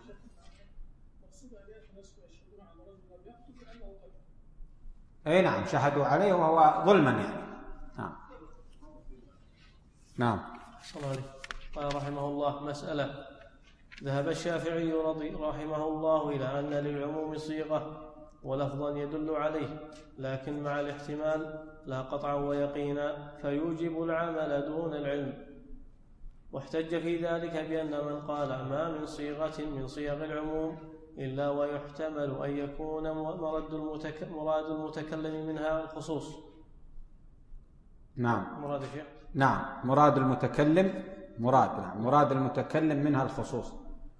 أي نعم، شهدوا عليه وهو ظلما يعني. نعم. نعم. قال رحمه الله: مسألة: ذهب الشافعي رحمه الله إلى أن للعموم صيغة ولفظا يدل عليه، لكن مع الاحتمال لا قطعا ويقينا، فيوجب العمل دون العلم. واحتج في ذلك بأن من قال ما من صيغة من صيغ العموم إلا ويحتمل أن يكون مراد المتكلم منها الخصوص. نعم. مراد الشيخ؟ نعم، مراد المتكلم مراد المتكلم منها الخصوص.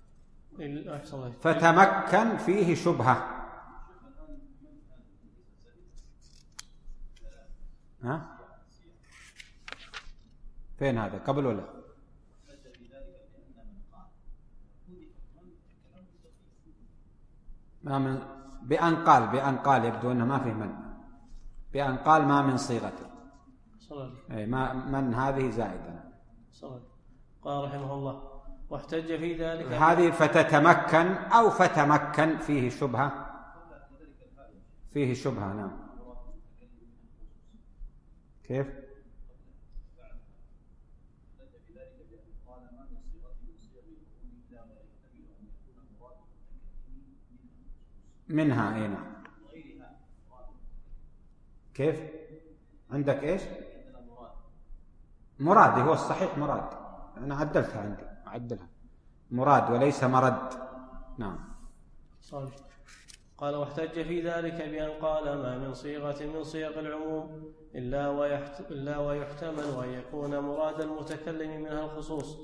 فتمكن فيه شبهة. ها؟ فين هذا؟ قبل ولا؟ ما من بأن قال يبدو أنه ما فيه من. بأن قال ما من صيغته. أي ما من هذه زائدة. قال رحمه الله واحتج في ذلك هذه فتتمكن أو فتمكن فيه شبهة. فيه شبهة. نعم. كيف؟ منها. أي نعم. كيف؟ عندك إيش؟ مراد. هو الصحيح مراد. أنا عدلتها عندي. أعدلها مراد وليس مرد. نعم. صحيح. قال واحتج في ذلك بأن قال ما من صيغة من صيغ العموم إلا ويحتمل أن يكون مراد المتكلم منها الخصوص،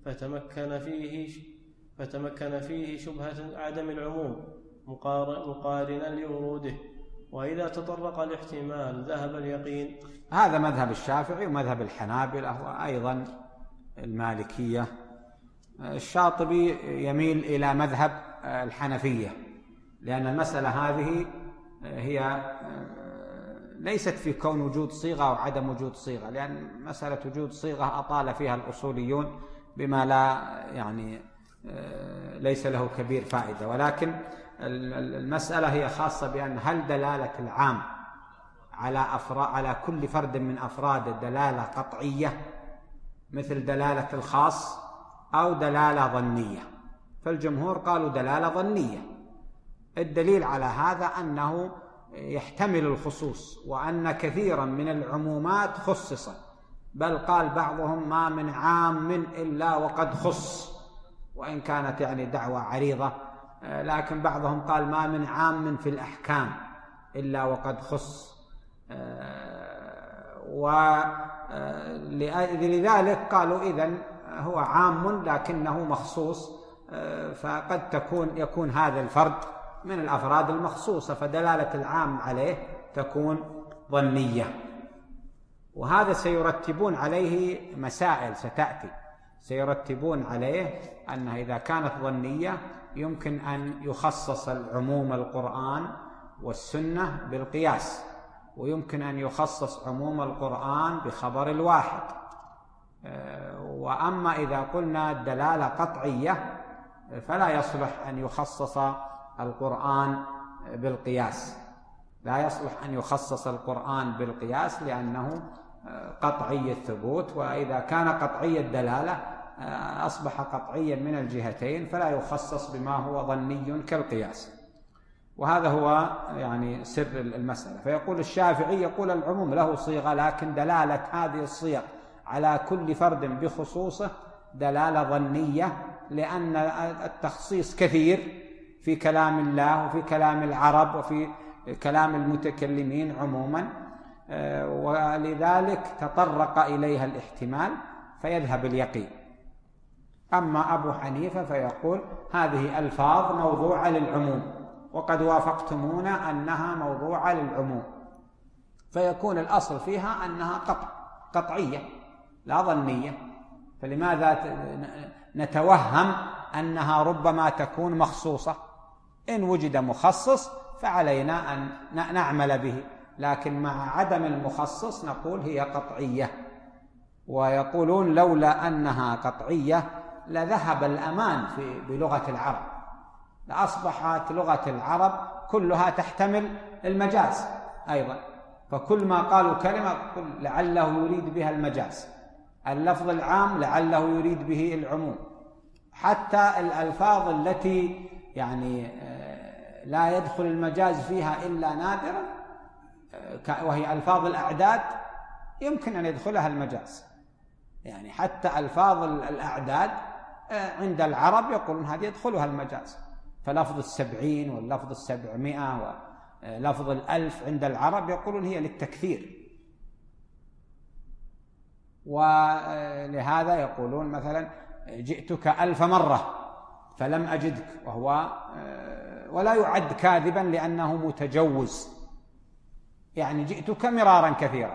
فتمكن فيه شبهة عدم العموم مقارنا لوروده، وإذا تطرق الاحتمال ذهب اليقين. هذا مذهب الشافعي ومذهب الحنابلة وأيضا المالكية. الشاطبي يميل إلى مذهب الحنفية، لأن المسألة هذه هي ليست في كون وجود صيغة أو عدم وجود صيغة، لأن مسألة وجود صيغة أطال فيها الأصوليون بما لا ليس له كبير فائدة، ولكن المسألة هي خاصة بأن هل دلالة العام على كل فرد من أفراد دلالة قطعية مثل دلالة الخاص أو دلالة ظنية. فالجمهور قالوا دلالة ظنية. الدليل على هذا أنه يحتمل الخصوص، وأن كثيرا من العمومات خصصت، بل قال بعضهم ما من عام إلا وقد خص، وإن كانت دعوة عريضة، لكن بعضهم قال ما من عام في الأحكام إلا وقد خص. ولذلك قالوا إذن هو عام لكنه مخصوص، فقد يكون هذا الفرد من الأفراد المخصوصة، فدلالة العام عليه تكون ظنية. وهذا سيرتبون عليه مسائل ستأتي، سيرتبون عليه أنها إذا كانت ظنية يمكن أن يخصص العموم القرآن والسنة بالقياس، ويمكن أن يخصص عموم القرآن بخبر الواحد. وأما إذا قلنا الدلالة قطعية فلا يصلح أن يخصص القرآن بالقياس، لا يصلح أن يخصص القرآن بالقياس لأنه قطعي الثبوت، وإذا كان قطعي الدلالة أصبح قطعيا من الجهتين، فلا يخصص بما هو ظني كالقياس. وهذا هو سر المسألة. فيقول الشافعي يقول العموم له صيغة، لكن دلالة هذه الصيغ على كل فرد بخصوصه دلالة ظنية، لأن التخصيص كثير في كلام الله وفي كلام العرب وفي كلام المتكلمين عموما، ولذلك تطرق إليها الاحتمال فيذهب اليقين. أما أبو حنيفة فيقول هذه ألفاظ موضوعة للعموم، وقد وافقتمونا أنها موضوعة للعموم، فيكون الأصل فيها أنها قطعية لا ظنية. فلماذا نتوهم أنها ربما تكون مخصوصة؟ إن وجد مخصص فعلينا أن نعمل به، لكن مع عدم المخصص نقول هي قطعية. ويقولون لولا أنها قطعية لذهب الأمان بلغة العرب، لأصبحت لغة العرب كلها تحتمل المجاز أيضا، فكل ما قالوا كلمة لعله يريد بها المجاز، اللفظ العام لعله يريد به العموم، حتى الألفاظ التي يعني لا يدخل المجاز فيها إلا نادرا، وهي ألفاظ الأعداد، يمكن أن يدخلها المجاز. يعني حتى ألفاظ الأعداد عند العرب يقولون هذه يدخلها المجاز. فلفظ 70 واللفظ 700 ولفظ 1000 عند العرب يقولون هي للتكثير. ولهذا يقولون مثلا جئتك 1000 مرة فلم أجدك، ولا يعد كاذبا لأنه متجوز، يعني جئتك مرارا كثيرا،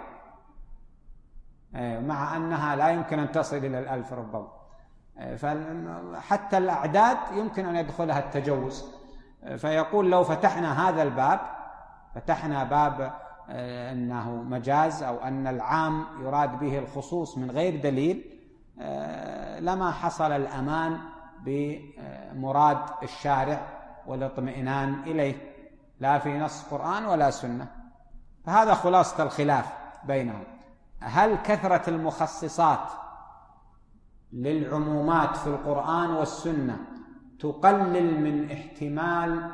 مع أنها لا يمكن أن تصل إلى 1000 ربما. فحتى الأعداد يمكن أن يدخلها التجوز. فيقول لو فتحنا هذا الباب، فتحنا باب أنه مجاز أو أن العام يراد به الخصوص من غير دليل، لما حصل الأمان بمراد الشارع والاطمئنان إليه، لا في نص قرآن ولا سنة. فهذا خلاصة الخلاف بينهم. هل كثرة المخصصات للعمومات في القرآن والسنة تقلل من احتمال،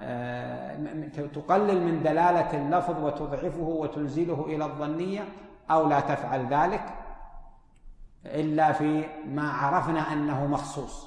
تقلل من دلالة اللفظ وتضعفه وتنزله إلى الظنية، أو لا تفعل ذلك إلا في ما عرفنا أنه مخصوص؟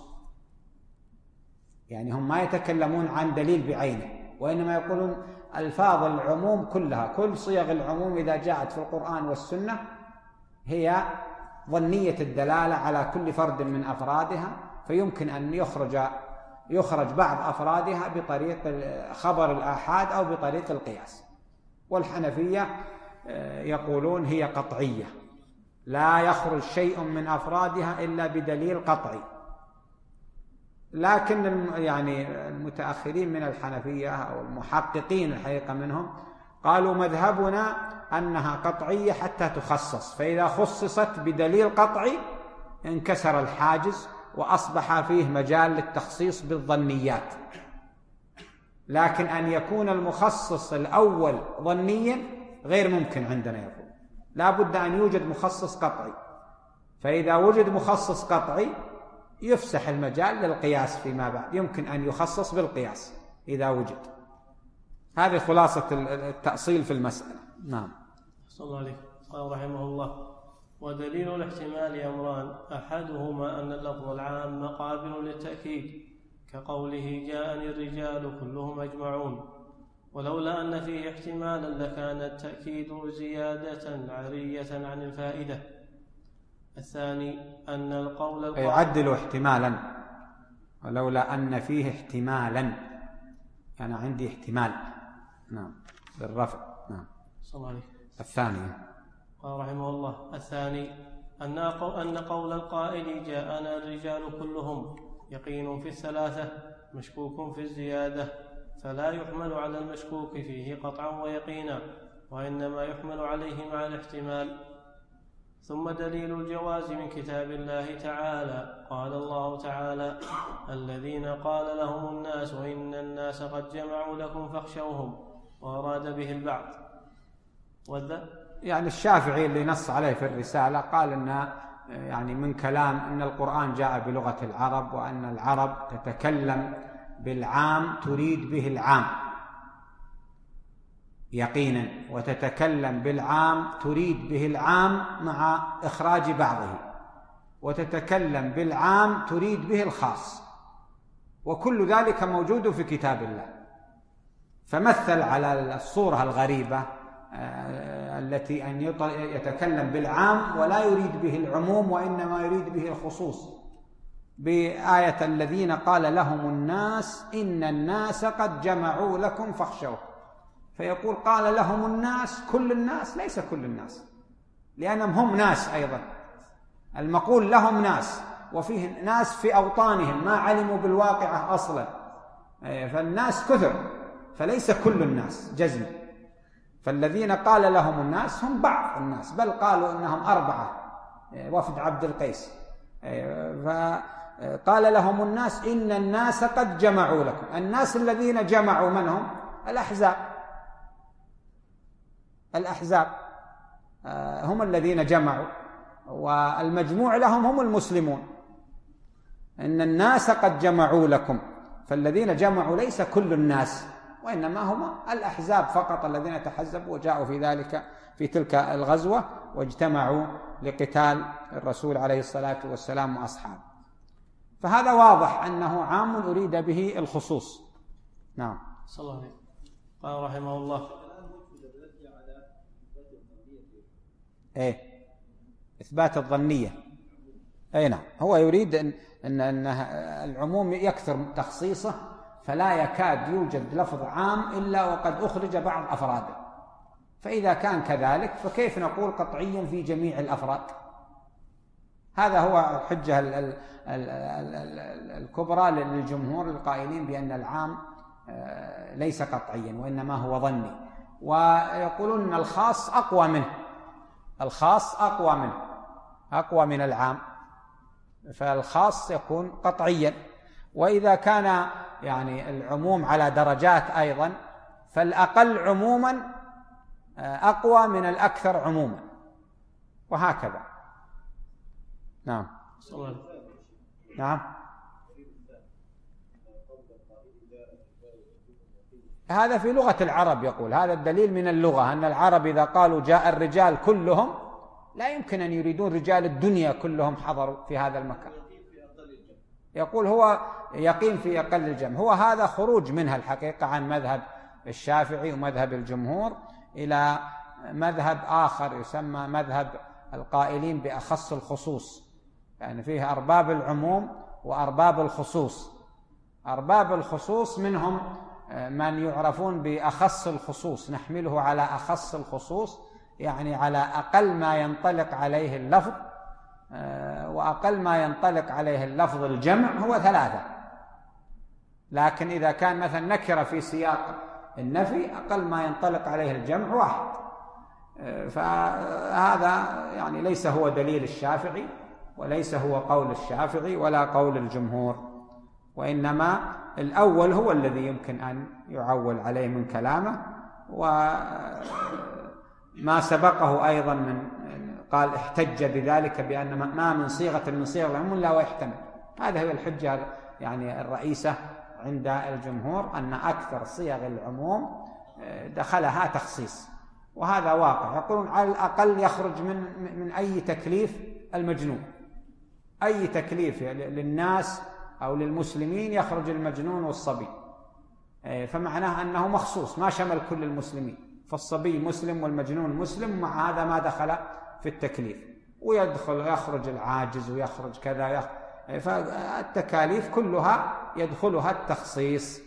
يعني هم ما يتكلمون عن دليل بعينه، وإنما يقولون ألفاظ العموم كلها، كل صيغ العموم إذا جاءت في القرآن والسنة هي ظنية الدلالة على كل فرد من أفرادها، فيمكن أن يخرج بعض أفرادها بطريق خبر الآحاد أو بطريق القياس. والحنفية يقولون هي قطعية، لا يخرج شيء من أفرادها إلا بدليل قطعي. لكن يعني المتأخرين من الحنفية أو المحققين الحقيقة منهم قالوا مذهبنا أنها قطعية حتى تخصص، فإذا خصصت بدليل قطعي انكسر الحاجز وأصبح فيه مجال للتخصيص بالظنيات. لكن أن يكون المخصص الأول ظنيا غير ممكن عندنا، يقول لا بد أن يوجد مخصص قطعي. فإذا وجد مخصص قطعي يفسح المجال للقياس فيما بعد، يمكن أن يخصص بالقياس إذا وجد. هذه خلاصة التأصيل في المسألة. نعم. صلى الله عليه. قال رحمه الله: ودليل الاحتمال أمران، أحدهما أن اللفظ العام قابل للتأكيد، كقوله جاءني الرجال كلهم أجمعون، ولولا أن فيه احتمالا لكان التأكيد زيادة عارية عن الفائدة. الثاني أن القول يعدل احتمالا، ولولا أن فيه احتمالا، يعني عندي احتمال. نعم، بالرفع. نعم. صلى الله عليه. الثاني قال رحمه الله: الثاني أن قول القائل جاءنا الرجال كلهم يقين في الثلاثة مشكوك في الزيادة، فلا يحمل على المشكوك فيه قطعا ويقينا، وإنما يحمل عليه مع الاحتمال. ثم دليل الجواز من كتاب الله تعالى: قال الله تعالى: الذين قال لهم الناس إن الناس قد جمعوا لكم فاخشوهم، وأراد به البعض. يعني الشافعي اللي نص عليه في الرسالة قال إن يعني من كلام أن القرآن جاء بلغة العرب، وأن العرب تتكلم بالعام تريد به العام يقينا، وتتكلم بالعام تريد به العام مع إخراج بعضه، وتتكلم بالعام تريد به الخاص، وكل ذلك موجود في كتاب الله. فمثل على الصورة الغريبة التي أن يتكلم بالعام ولا يريد به العموم وإنما يريد به الخصوص، بآية الذين قال لهم الناس إن الناس قد جمعوا لكم فاخشوه. فيقول قال لهم الناس، كل الناس؟ ليس كل الناس، لأنهم هم ناس أيضا. المقول لهم ناس، وفيه ناس في أوطانهم ما علموا بالواقعة أصلا، فالناس كثر، فليس كل الناس جزم. فالذين قال لهم الناس هم بعض الناس، بل قالوا إنهم 4 وفد عبد القيس. فقال لهم الناس إن الناس قد جمعوا لكم. الناس الذين جمعوا من هم؟ الأحزاب هم الذين جمعوا، والمجموع لهم هم المسلمون. إن الناس قد جمعوا لكم، فالذين جمعوا ليس كل الناس، وإنما هم الأحزاب فقط الذين تحزبوا وجاءوا في تلك الغزوة واجتمعوا لقتال الرسول عليه الصلاة والسلام وأصحابه. فهذا واضح أنه عام أريد به الخصوص. نعم. صلى الله عليه وسلم. قال رحمه الله: إثبات الظنية. نعم، هو يريد أن العموم يكثر تخصيصه، فلا يكاد يوجد لفظ عام إلا وقد أخرج بعض أفراده، فإذا كان كذلك فكيف نقول قطعيا في جميع الأفراد؟ هذا هو الحجة الكبرى للجمهور القائلين بأن العام ليس قطعيا وإنما هو ظني، ويقولون أن الخاص أقوى منه، الخاص أقوى من العام، فالخاص يكون قطعيا. وإذا كان يعني العموم على درجات أيضا، فالأقل عموما أقوى من الأكثر عموما، وهكذا. نعم. نعم، هذا في لغة العرب يقول، هذا الدليل من اللغة، أن العرب إذا قالوا جاء الرجال كلهم لا يمكن أن يريدون رجال الدنيا كلهم حضروا في هذا المكان، يقول هو يقين في أقل الجمع. هو هذا خروج منها الحقيقة عن مذهب الشافعي ومذهب الجمهور إلى مذهب آخر يسمى مذهب القائلين بأخص الخصوص، يعني فيه أرباب العموم وأرباب الخصوص. أرباب الخصوص منهم من يعرفون بأخص الخصوص، نحمله على أخص الخصوص، يعني على أقل ما ينطلق عليه اللفظ، وأقل ما ينطلق عليه اللفظ الجمع هو 3، لكن إذا كان مثلا نكرة في سياق النفي أقل ما ينطلق عليه الجمع 1. فهذا يعني ليس هو دليل الشافعي، وليس هو قول الشافعي ولا قول الجمهور، وإنما الأول هو الذي يمكن أن يعول عليه من كلامه، وما سبقه أيضا من قال احتج بذلك بأن ما من صيغة من صيغ العموم لا ويحتمل. هذا هو الحجة يعني الرئيسة عند الجمهور، أن أكثر صيغ العموم دخلها تخصيص، وهذا واقع. يقولون على الأقل يخرج من أي تكليف المجنون، أي تكليف للناس أو للمسلمين يخرج المجنون والصبي، فمعناه أنه مخصوص ما شمل كل المسلمين، فالصبي مسلم والمجنون مسلم، مع هذا ما دخل في التكليف، يخرج العاجز ويخرج كذا، فالتكاليف كلها يدخلها التخصيص.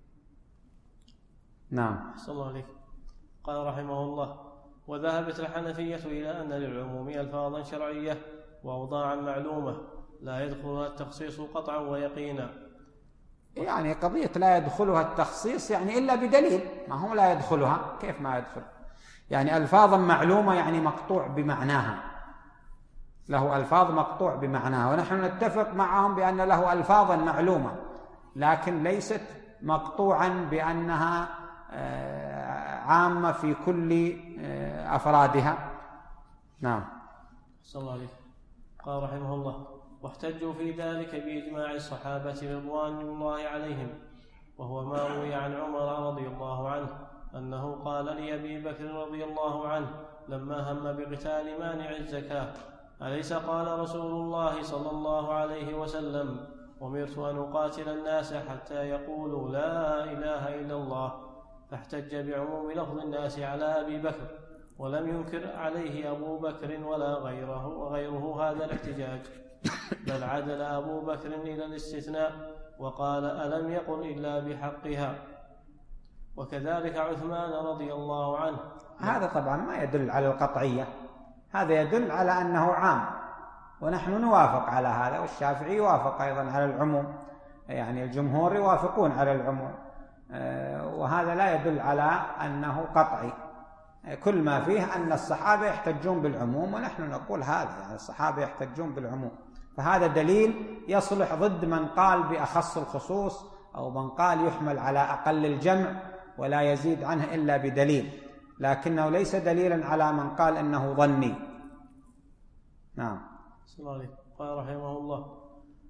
نعم. صلى الله عليه. قال رحمه الله: وذهبت الحنفية إلى أن للعموم ألفاظا شرعية وأوضاعا معلومة لا يدخلها التخصيص قطعا ويقينا. يعني قضية لا يدخلها التخصيص يعني إلا بدليل، ما هو لا يدخلها، كيف ما يدخل؟ يعني ألفاظا معلومة يعني مقطوع بمعناها، له ألفاظ مقطوع بمعناها، ونحن نتفق معهم بأن له ألفاظا معلومة لكن ليست مقطوعا بأنها عامة في كل أفرادها. نعم. صلى الله عليه. قال رحمه الله: واحتجوا في ذلك بإجماع الصحابة رضوان الله عليهم، وهو ما روي عن عمر رضي الله عنه أنه قال لأبي بكر رضي الله عنه لما هم بقتال مانع الزكاة: أليس قال رسول الله صلى الله عليه وسلم: أمرت أن أقاتل الناس حتى يقولوا لا إله إلا الله؟ فاحتج بعموم لفظ الناس على أبي بكر، ولم ينكر عليه أبو بكر ولا غيره هذا الاحتجاج، بل عدل أبو بكر إلى الاستثناء وقال: ألم يقل إلا بحقها. وكذلك عثمان رضي الله عنه. هذا طبعا ما يدل على القطعية، هذا يدل على أنه عام، ونحن نوافق على هذا، والشافعي يوافق أيضا على العموم، يعني الجمهور يوافقون على العموم، وهذا لا يدل على أنه قطعي. كل ما فيه أن الصحابة يحتجون بالعموم، ونحن نقول هذا يعني الصحابة يحتجون بالعموم، فهذا دليل يصلح ضد من قال بأخص الخصوص، أو من قال يحمل على أقل الجمع ولا يزيد عنه إلا بدليل، لكنه ليس دليلا على من قال أنه ظني. نعم. قال رحمه الله: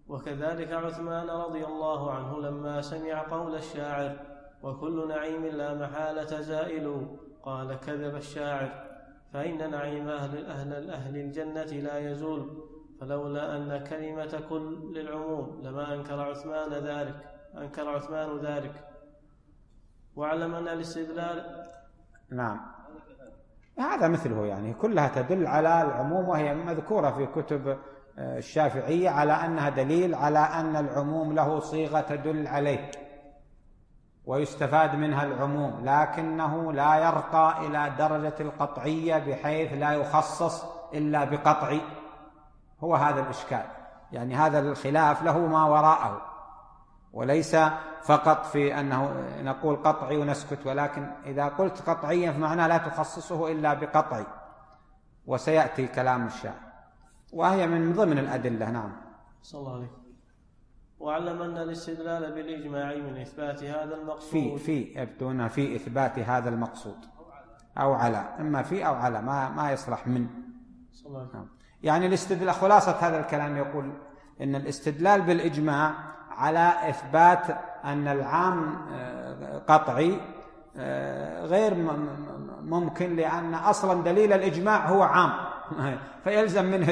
وكذلك عثمان رضي الله عنه لما سمع قول الشاعر: وكل نعيم لا محالة زائل، قال: كذب الشاعر، فإن نعيم أهل الجنة لا يزول، فلولا أن كلمة كل للعموم لما أنكر عثمان ذلك. واعلم أن الاستدلال. نعم، هذا مثله، يعني كلها تدل على العموم، وهي مذكورة في كتب الشافعية على أنها دليل على أن العموم له صيغة تدل عليه ويستفاد منها العموم، لكنه لا يرقى إلى درجة القطعية بحيث لا يخصص إلا بقطع. هو هذا الإشكال، يعني هذا الخلاف له ما وراءه، وليس فقط في أنه نقول قطعي ونسكت، ولكن إذا قلت قطعيا فمعناه لا تخصصه إلا بقطعي، وسيأتي كلام الشاعر، وهي من ضمن الأدلة. نعم، صلى الله عليه. واعلم أن الاستدلال بالإجماع من إثبات هذا المقصود يبدون في إثبات هذا المقصود، أو على، إما في أو على، ما يصلح من. صلى الله عليه. يعني الاستدلال، خلاصة هذا الكلام يقول إن الاستدلال بالإجماع على إثبات أن العام قطعي غير ممكن، لأن أصلا دليل الإجماع هو عام فيلزم منه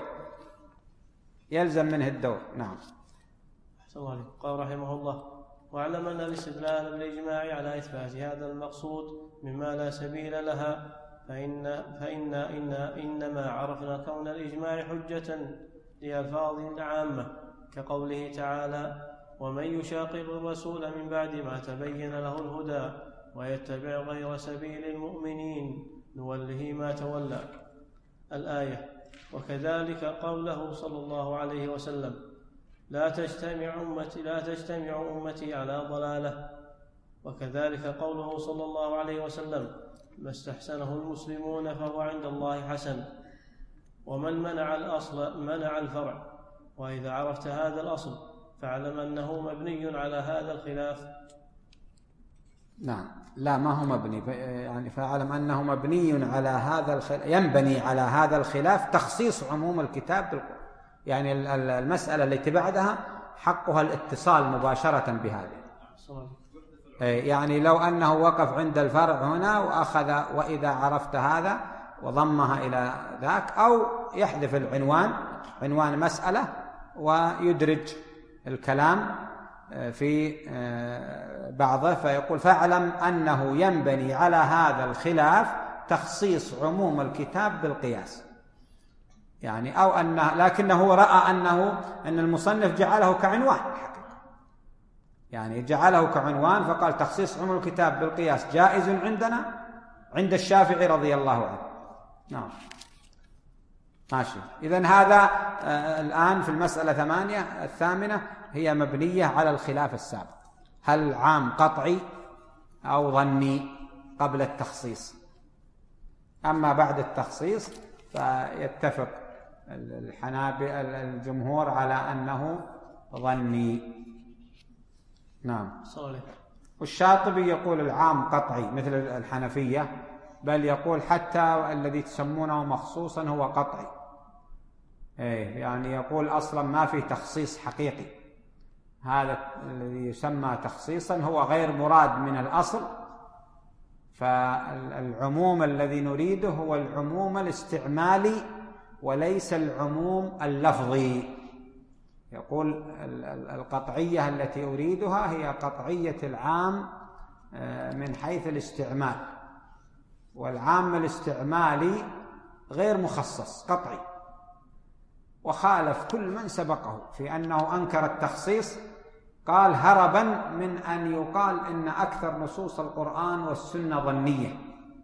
الدور. نعم. صلى الله عليه. قال رحمه الله: واعلم أن الاستدلال بالإجماع على إثبات هذا المقصود مما لا سبيل لها، إنما عرفنا كون الإجماع حجة لألفاظ عامة، كقوله تعالى: ومن يشاقق الرسول من بعد ما تبين له الهدى ويتبع غير سبيل المؤمنين نوله ما تولى، الآية. وكذلك قوله صلى الله عليه وسلم: لا تجتمع أمتي على ضلالة. وكذلك قوله صلى الله عليه وسلم: ما استحسنه المسلمون فهو عند الله حسن، ومن منع الأصل منع الفرع. وإذا عرفت هذا الأصل فاعلم أنه مبني على هذا الخلاف. نعم، لا، ما هو مبني، يعني فاعلم أنه مبني على هذا الخلاف، ينبني على هذا الخلاف تخصيص عموم الكتاب بالقرآن. يعني المسألة التي بعدها حقها الاتصال مباشرة بهذه. يعني لو أنه وقف عند الفرع هنا وأخذ وإذا عرفت هذا وضمها إلى ذاك، أو يحذف عنوان مسألة ويدرج الكلام في بعضه، فيقول: فاعلم أنه ينبني على هذا الخلاف تخصيص عموم الكتاب بالقياس. يعني أو لكنه رأى أن المصنف جعله كعنوان، يعني جعله كعنوان، فقال: تخصيص عموم الكتاب بالقياس جائز عندنا عند الشافعي رضي الله عنه. نعم، ماشي. إذن هذا الآن في المسألة 8 هي مبنية على الخلاف السابق، هل عام قطعي أو ظني قبل التخصيص. أما بعد التخصيص فيتفق الجمهور على أنه ظني. نعم. والشاطبي يقول العام قطعي مثل الحنفية، بل يقول حتى الذي تسمونه مخصوصا هو قطعي، يعني يقول أصلا ما فيه تخصيص حقيقي، هذا الذي يسمى تخصيصا هو غير مراد من الأصل، فالعموم الذي نريده هو العموم الاستعمالي وليس العموم اللفظي. يقول القطعية التي أريدها هي قطعية العام من حيث الاستعمال، والعام الاستعمالي غير مخصص قطعي، وخالف كل من سبقه في أنه أنكر التخصيص، قال هربا من أن يقال إن أكثر نصوص القرآن والسنة ظنية.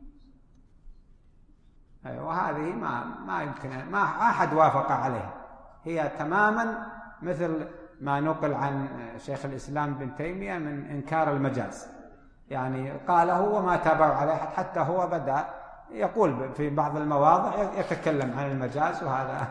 وهذه ما يمكن، ما أحد وافق عليها، هي تماما مثل ما نقل عن شيخ الإسلام بن تيمية من إنكار المجاز، يعني قاله وما تابعوا عليه، حتى هو بدأ يقول في بعض المواضع يتكلم عن المجاز، وهذا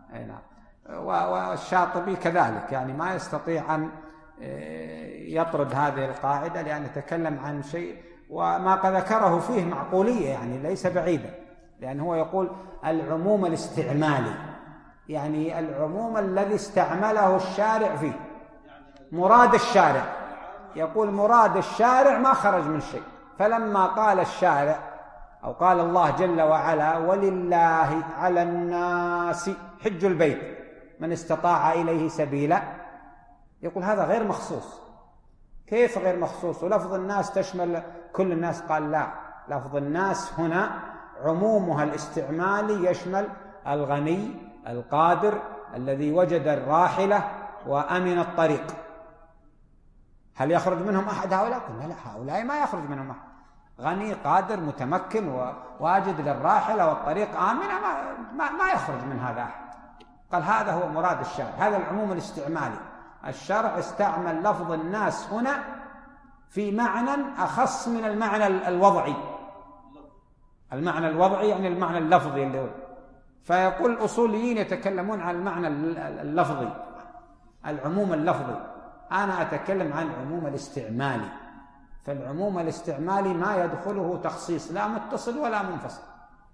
والشاطبي كذلك، يعني ما يستطيع أن يطرد هذه القاعدة، لأن يتكلم عن شيء وما قد ذكره فيه معقولية، يعني ليس بعيدا، لأن هو يقول العموم الاستعمالي يعني العموم الذي استعمله الشارع فيه، مراد الشارع، يقول مراد الشارع ما خرج من شيء. فلما قال الشارع أو قال الله جل وعلا ولله على الناس حج البيت من استطاع إليه سبيلا، يقول هذا غير مخصوص. كيف غير مخصوص ولفظ الناس تشمل كل الناس؟ قال لا، لفظ الناس هنا عمومها الاستعمالي يشمل الغني القادر الذي وجد الراحلة وأمن الطريق. هل يخرج منهم أحد هؤلاء؟ قلنا لا، هؤلاء ما يخرج منهم أحد، غني قادر متمكن وواجد للراحلة والطريق آمنة، ما يخرج من هذا أحد. قال هذا هو مراد الشارع، هذا العموم الاستعمالي. الشرع استعمل لفظ الناس هنا في معنى أخص من المعنى الوضعي. المعنى الوضعي يعني المعنى اللفظي اللي هو، فيقول الأصوليين يتكلمون عن المعنى اللفظي، العموم اللفظي. أنا أتكلم عن العموم الاستعمالي. فالعموم الاستعمالي ما يدخله تخصيص لا متصل ولا منفصل،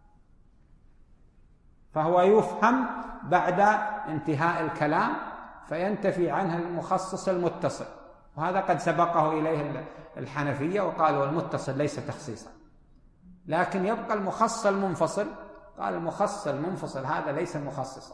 فهو يفهم بعد انتهاء الكلام فينتفي عنه المخصص المتصل، وهذا قد سبقه إليه الحنفية وقالوا المتصل ليس تخصيصا. لكن يبقى المخصص المنفصل، قال المخصص المنفصل هذا ليس مخصصا،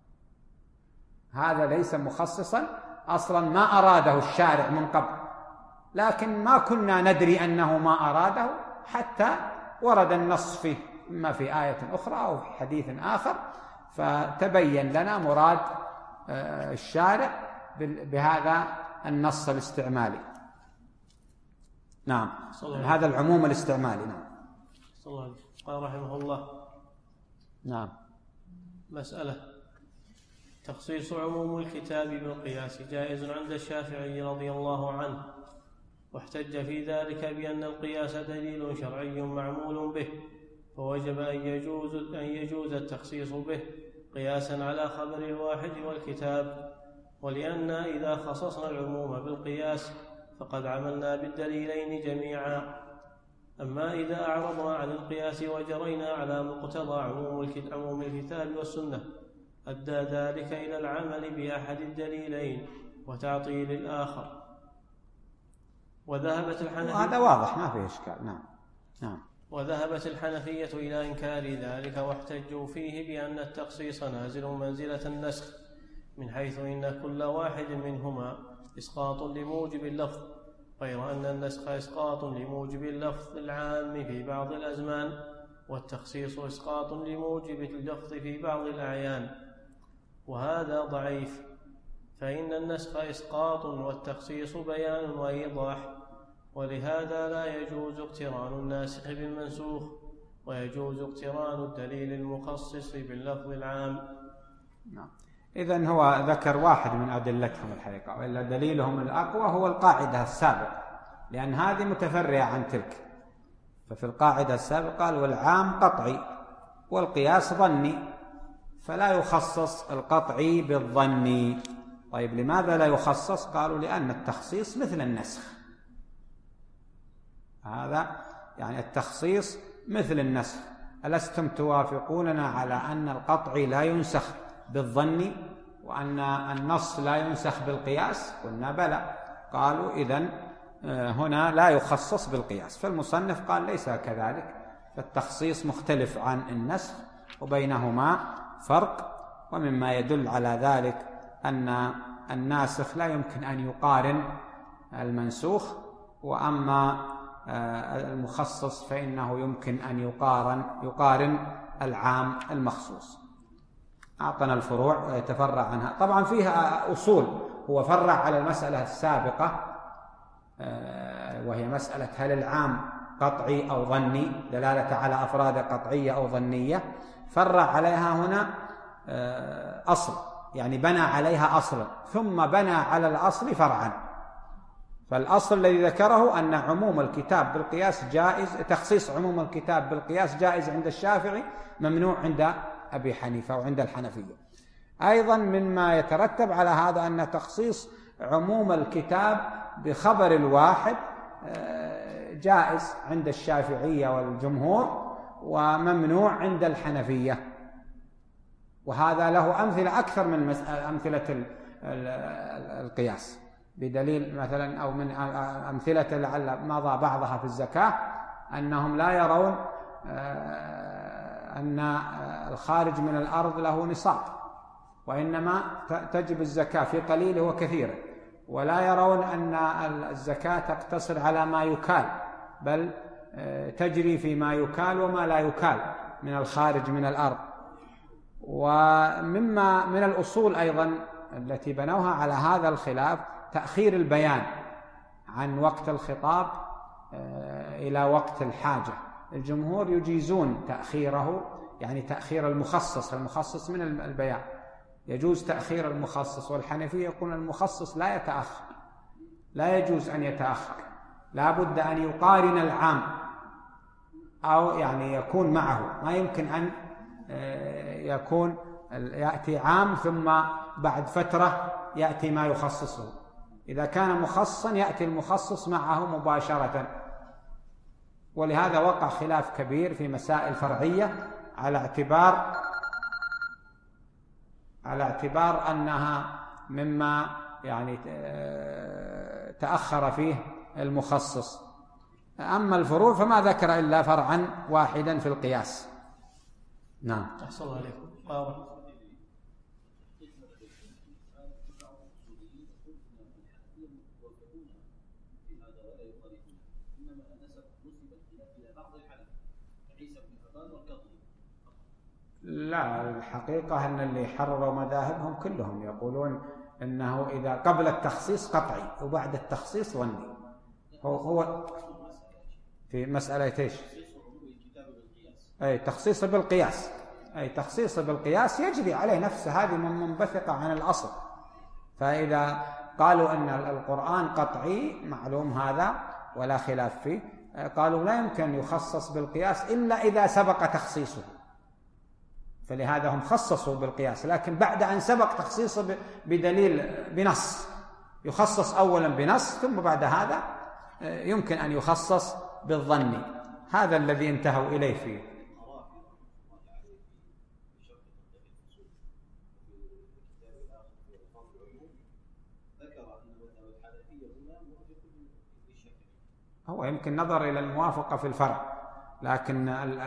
هذا ليس مخصصا أصلا، ما أراده الشارع من قبل، لكن ما كنا ندري أنه ما أراده حتى ورد النص فيه، إما في آية أخرى أو في حديث آخر، فتبين لنا مراد الشارع بهذا النص الاستعمالي. نعم، هذا العموم الاستعمالي. نعم. قال رحمه الله: نعم. مسألة: تخصيص عموم الكتاب بالقياس جائز عند الشافعي رضي الله عنه، واحتج في ذلك بأن القياس دليل شرعي معمول به، فوجب أن يجوز التخصيص به قياسا على خبر الواحد والكتاب. ولأن إذا خصصنا العموم بالقياس فقد عملنا بالدليلين جميعا. أما إذا أعرضنا عن القياس وجرينا على مقتضى عموم الكتاب والسنة أدى ذلك إلى العمل بأحد الدليلين وتعطيل الآخر. وذهبت الحنفية، هذا واضح ما فيه إشكال. نعم. نعم. وذهبت الحنفية إلى إنكار ذلك، واحتجوا فيه بأن التخصيص نازل منزلة النسخ، من حيث إن كل واحد منهما إسقاط لموجب اللفظ، غير أن النسخ إسقاط لموجب اللفظ العام في بعض الأزمان، والتخصيص إسقاط لموجب اللفظ في بعض الأعيان، وهذا ضعيف، فإن النسخ إسقاط والتخصيص بيان وإيضاح، ولهذا لا يجوز اقتران الناسخ بالمنسوخ، ويجوز اقتران الدليل المخصص باللفظ العام. نعم. إذن هو ذكر واحد من أدلتهم الحقيقة، وإلا دليلهم الأقوى هو القاعدة السابقة، لأن هذه متفرعة عن تلك. ففي القاعدة السابقة قال والعام قطعي والقياس ظني، فلا يخصص القطعي بالظني. طيب لماذا لا يخصص؟ قالوا لأن التخصيص مثل النسخ، هذا يعني التخصيص مثل النسخ. ألستم توافقوننا على أن القطعي لا ينسخ بالظن وأن النص لا ينسخ بالقياس؟ قلنا بلى. قالوا إذن هنا لا يخصص بالقياس. فالمصنف قال ليس كذلك، فالتخصيص مختلف عن النسخ وبينهما فرق. ومما يدل على ذلك أن الناسخ لا يمكن أن يقارن المنسوخ، وأما المخصص فإنه يمكن أن يقارن العام المخصوص. أعطنا الفروع ويتفرع عنها. طبعا فيها أصول، هو فرع على المسألة السابقة وهي مسألة هل العام قطعي أو ظني، دلالة على أفراد قطعية أو ظنية، فرع عليها هنا أصل، يعني بنى عليها أصلا ثم بنى على الأصل فرعا. فالأصل الذي ذكره أن عموم الكتاب بالقياس جائز، تخصيص عموم الكتاب بالقياس جائز عند الشافعي، ممنوع عند أبي حنيفة وعند الحنفية. أيضا مما يترتب على هذا أن تخصيص عموم الكتاب بخبر الواحد جائز عند الشافعية والجمهور، وممنوع عند الحنفية. وهذا له أمثلة أكثر من أمثلة القياس، بدليل مثلا أو من أمثلة لعل مضى بعضها في الزكاة أنهم لا يرون أن الخارج من الأرض له نصاب، وإنما تجب الزكاة في قليله وكثيره، ولا يرون أن الزكاة تقتصر على ما يكال، بل تجري فيما يكال وما لا يكال من الخارج من الأرض. ومما من الأصول أيضا التي بنوها على هذا الخلاف تأخير البيان عن وقت الخطاب إلى وقت الحاجة. الجمهور يجيزون تأخيره، يعني تأخير المخصص من البيان يجوز تأخير المخصص، والحنفية يقولون المخصص لا يتأخر، لا يجوز أن يتأخر، لا بد أن يقارن العام أو يعني يكون معه، ما يمكن أن يكون يأتي عام ثم بعد فترة يأتي ما يخصصه. إذا كان مخصصا يأتي المخصص معه مباشرة. ولهذا وقع خلاف كبير في مسائل فرعية على اعتبار أنها مما يعني تأخر فيه المخصص. أما الفروع فما ذكر إلا فرعا واحدا في القياس. نعم. أحسن الله عليكم. لا، الحقيقة أن اللي حرروا مذاهبهم كلهم يقولون أنه إذا قبل التخصيص قطعي وبعد التخصيص ظني. هو في مسألة إيش؟ أي تخصيص بالقياس، أي تخصيص بالقياس يجري عليه نفسه، هذه منبثقة عن الأصل. فإذا قالوا أن القرآن قطعي معلوم هذا ولا خلاف فيه، قالوا لا يمكن يخصص بالقياس إلا إذا سبق تخصيصه، فلهذا هم خصصوا بالقياس، لكن بعد أن سبق تخصيصه بدليل بنص يخصص أولا بنص، ثم بعد هذا يمكن أن يخصص بالظن. هذا الذي انتهوا إليه فيه. هو يمكن نظر إلى الموافقة في الفرع، لكن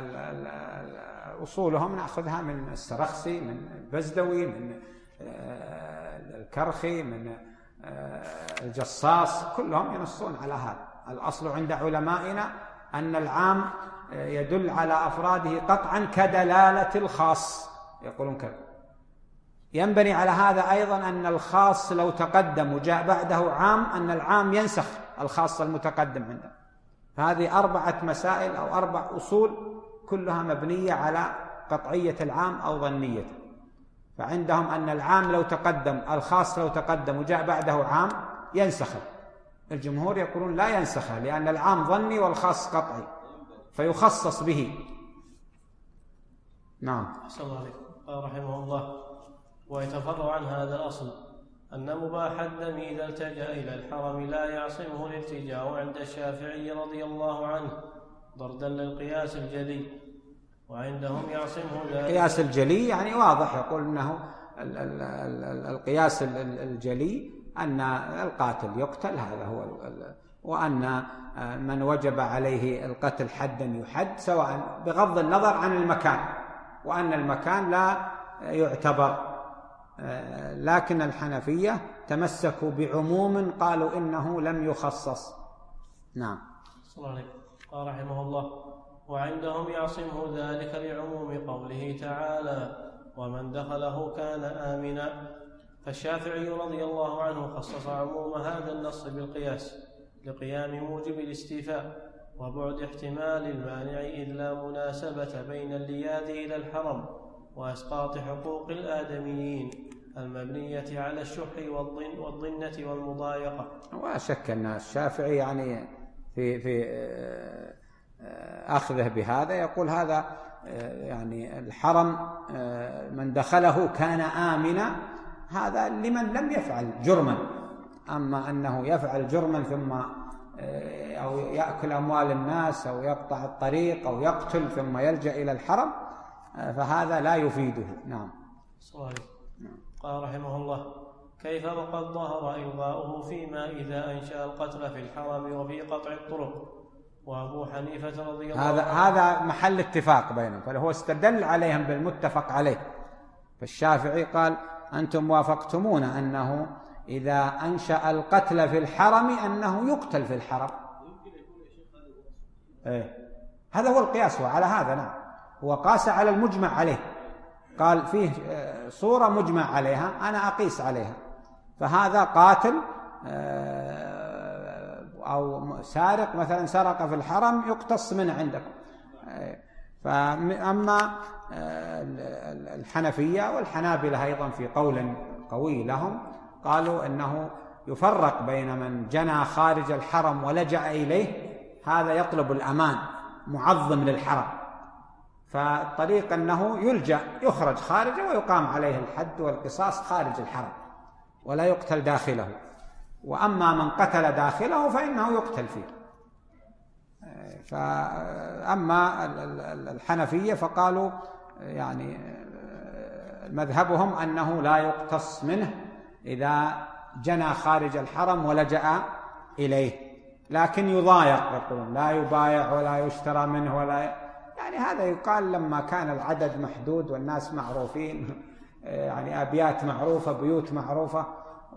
أصولهم نأخذها من السرخسي، من البزدوي، من الكرخي، من الجصاص، كلهم ينصون على هذا. الأصل عند علمائنا أن العام يدل على أفراده قطعا كدلالة الخاص، يقولون كذا. ينبني على هذا أيضا أن الخاص لو تقدم وجاء بعده عام أن العام ينسخ الخاص المتقدم عنده. هذه 4 مسائل أو 4 أصول كلها مبنية على قطعية العام أو ظنيته. فعندهم أن العام لو تقدم، الخاص لو تقدم وجاء بعده عام ينسخ. الجمهور يقولون لا ينسخ، لأن العام ظني والخاص قطعي فيخصص به. نعم. أحسن الله عليكم. قال رحمه الله: ويتفرع عن هذا الأصل أن مباح الدم إذا التجأ إلى الحرم لا يعصمه الالتجاء عند الشافعي رضي الله عنه ضردا للقياس الجلي، وعندهم يعصمه ذلك. القياس الجلي يعني واضح، يقول أنه القياس الجلي أن القاتل يقتل، هذا هو، وأن من وجب عليه القتل حدا يحد، سواء بغض النظر عن المكان، وأن المكان لا يعتبر. لكن الحنفية تمسكوا بعموم قالوا إنه لم يخصص. نعم. صلى الله عليه وسلم. قال رحمه الله: وعندهم يعصمه ذلك لعموم قوله تعالى: ومن دخله كان آمنا. فالشافعي رضي الله عنه خصص عموم هذا النص بالقياس لقيام موجب الاستيفاء وبعد احتمال المانع، إذ لا مناسبة بين اللياذ إلى الحرم وإسقاط حقوق الآدميين المبنية على الشح والضنة والمضايقة. ولا شك أن الشافعي يعني في أخذه بهذا يقول هذا يعني الحرم من دخله كان آمنا، هذا لمن لم يفعل جرما. أما أنه يفعل جرما ثم أو يأكل أموال الناس أو يقطع الطريق أو يقتل ثم يلجأ إلى الحرم، فهذا لا يفيده. نعم. قال رحمه الله: كيف وقد ظهر إلغاؤه فيما إذا أنشأ القتل في الحرم وفي قطع الطرق. وأبو حنيفة رضي الله عنه هذا محل اتفاق بينهم، فهو استدل عليهم بالمتفق عليه. فالشافعي قال: أنتم وافقتمونا أنه إذا أنشأ القتل في الحرم أنه يقتل في الحرم. هذا هو القياس، وعلى هذا نعم، هو قاس على المجمع عليه، قال فيه صورة مجمع عليها أنا أقيس عليها، فهذا قاتل أو سارق مثلا سرق في الحرم يقتص منه عندكم. فأما الحنفية والحنابلة أيضا في قول قوي لهم قالوا أنه يفرق بين من جنى خارج الحرم ولجأ إليه، هذا يطلب الأمان معظم للحرم، فالطريق أنه يلجأ يخرج خارجه ويقام عليه الحد والقصاص خارج الحرم ولا يقتل داخله. وأما من قتل داخله فإنه يقتل فيه. فأما الحنفية فقالوا يعني مذهبهم أنه لا يقتص منه إذا جنى خارج الحرم ولجأ إليه، لكن يضايق، يقولون لا يبايع ولا يشترى منه ولا، يعني هذا يقال لما كان العدد محدود والناس معروفين، يعني أبيات معروفة بيوت معروفة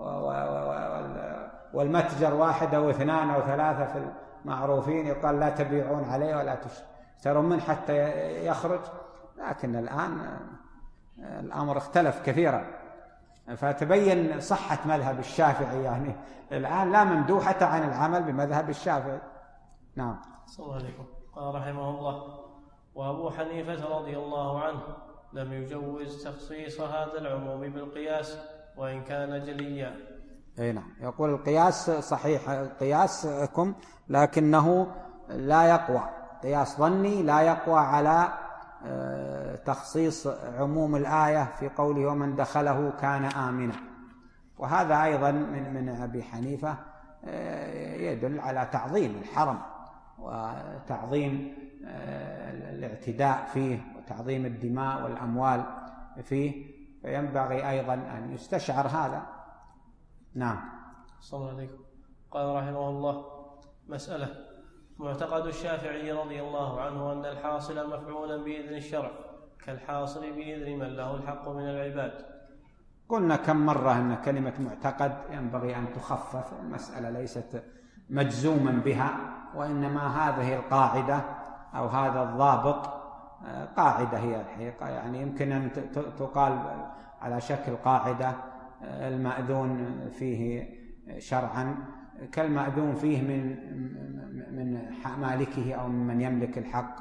والمتجر واحد أو اثنان أو ثلاثة في المعروفين، يقال لا تبيعون عليه ولا تشترون منه حتى يخرج. لكن الآن الأمر اختلف كثيرا، فتبين صحة مذهب الشافعي، يعني الآن لا مندوحة عن العمل بمذهب الشافعي. نعم. صلى الله عليكم. قال رحمه الله: وأبو حنيفة رضي الله عنه لم يجوز تخصيص هذا العموم بالقياس وإن كان جليا. أي نعم، يقول القياس صحيح قياسكم، لكنه لا يقوى، قياس ظني لا يقوى على تخصيص عموم الآية في قوله ومن دخله كان آمنا. وهذا أيضا من أبي حنيفة يدل على تعظيم الحرم وتعظيم الاعتداء فيه وتعظيم الدماء والأموال فيه، فينبغي أيضا أن يستشعر هذا. نعم. صلى الله عليكم. قال رحمه الله: مسألة: معتقد الشافعي رضي الله عنه أن الحاصل مفعولا بإذن الشرع كالحاصل بإذن من له الحق من العباد. قلنا كم مرة أن كلمة معتقد ينبغي أن تخفف، المسألة ليست مجزوما بها، وإنما هذه القاعدة أو هذا الضابط قاعدة هي الحقيقة، يعني يمكن أن تقال على شكل قاعدة المأذون فيه شرعا كالمأذون فيه من مالكه أو من يملك الحق،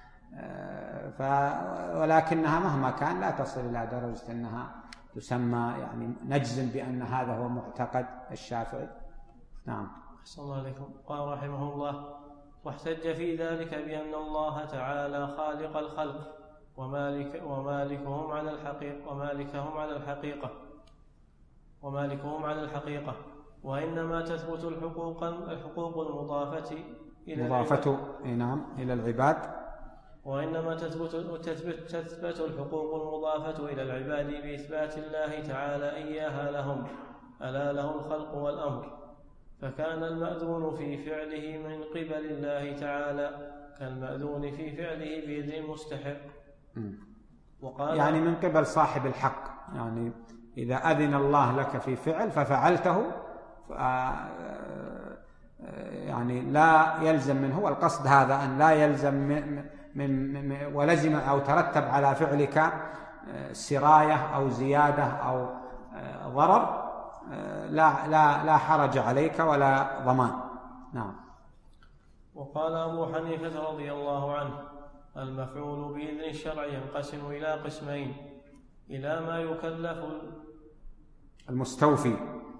ولكنها مهما كان لا تصل إلى درجة أنها تسمى يعني نجزم بأن هذا هو معتقد الشافعي. نعم. أحسن الله عليكم. قال رحمه الله: واحتج في ذلك بأن الله تعالى خالق الخلق ومالكهم على الحقيقة وإنما تثبت الحقوق المضافة إلى العباد، وإنما تثبت الحقوق المضافة إلى العباد بإثبات الله تعالى إياها لهم، ألا له الخلق والأمر. فكان المأذون في فعله من قبل الله تعالى كالمأذون في فعله بيد المستحق. وقال يعني من قبل صاحب الحق، يعني إذا أذن الله لك في فعل ففعلته يعني لا يلزم منه، والقصد هذا أن لا يلزم من ولزم أو ترتب على فعلك سراية أو زيادة أو ضرر، لا حرج عليك ولا ضمان. نعم. وقال أبو حنيفة رضي الله عنه: المفعول بإذن الشرع ينقسم إلى قسمين: إلى ما يكلف المستوفي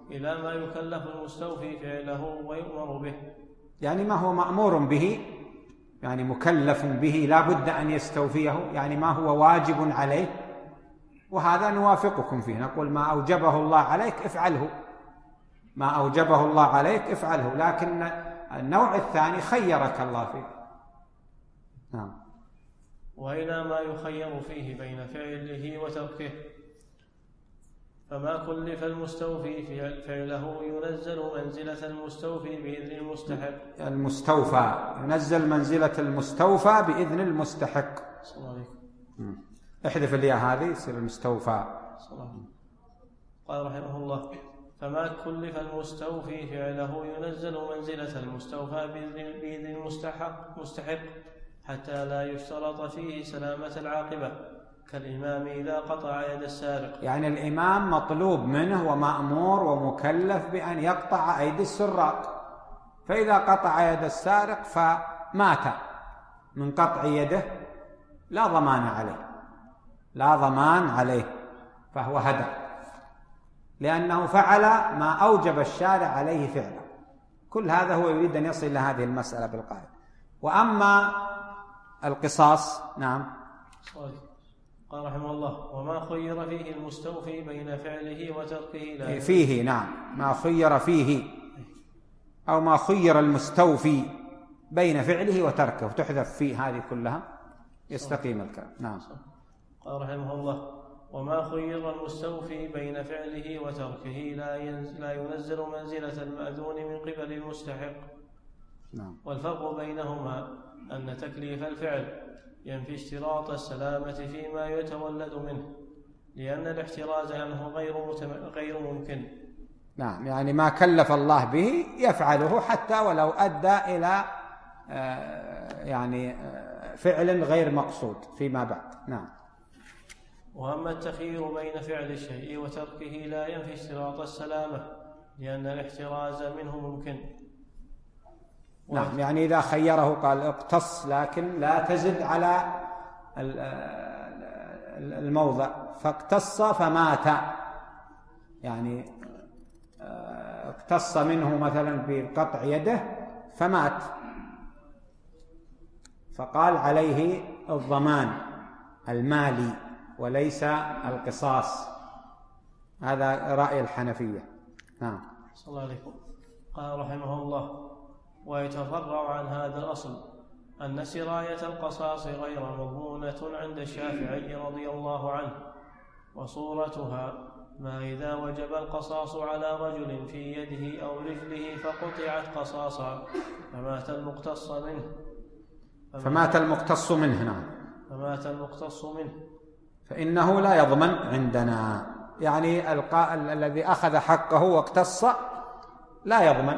فعله ويؤمر به، يعني ما هو مأمور به، يعني مكلف به لا بد أن يستوفيه، يعني ما هو واجب عليه، وهذا نوافقكم فيه، نقول ما أوجبه الله عليك افعله، لكن النوع الثاني خيرك الله فيه. نعم. وإلى ما يخير فيه بين فعله وتركه، فما كلف المستوفي فعله ينزل منزلة المستوفي بإذن المستحق. المستوفى ينزل منزلة المستوفى بإذن المستحق. صلى الله عليكم. احذف الياء هذه يصير المستوفى. صلى الله عليكم. قال رحمه الله: فما كلف المستوفي فعله ينزل منزلة المستوفى بإذن المستحق حتى لا يشترط فيه سلامة العاقبة، كالإمام إذا قطع يد السارق. يعني الإمام مطلوب منه ومأمور ومكلف بأن يقطع أيدي السراق، فإذا قطع يد السارق فمات من قطع يده لا ضمان عليه، لا ضمان عليه، فهو هدر، لأنه فعل ما أوجب الشارع عليه فعله. كل هذا هو يريد أن يصل إلى هذه المسألة بالقاعدة. وأما القصاص، نعم. قال رحمه الله: وما خير فيه المستوفي بين فعله وتركه لا فيه، نعم، ما خير فيه أو ما خير المستوفي بين فعله وتركه، تحذف فيه هذه كلها يستقيم الكلام. نعم. قال رحمه الله: وما خير المستوفي بين فعله وتركه لا ينزل منزلة المأذون من قبل المستحق. نعم. والفرق بينهما أن تكليف الفعل ينفي اشتراط السلامة فيما يتولد منه، لأن الاحتراز عنه غير ممكن. نعم، يعني ما كلف الله به يفعله حتى ولو أدى إلى فعل غير مقصود فيما بعد. نعم. وأما التخيير بين فعل الشيء وتركه لا ينفي اشتراط السلامة، لأن الاحتراز منه ممكن. نعم، يعني إذا خيره قال اقتص لكن لا تزد على الموضع، فاقتص فمات، يعني اقتص منه مثلا بقطع يده فمات، فقال عليه الضمان المالي وليس القصاص. هذا رأي الحنفية. نعم. صلى الله عليكم. قال رحمه الله: ويتفرع عن هذا الأصل أن سراية القصاص غير مضمونة عند الشافعي رضي الله عنه، وصورتها ما إذا وجب القصاص على رجل في يده أو رجله فقطعت قصاصا فمات المقتص منه. فمات المقتص منه. نعم. فمات المقتص منه فإنه لا يضمن عندنا، يعني الذي أخذ حقه واقتص لا يضمن،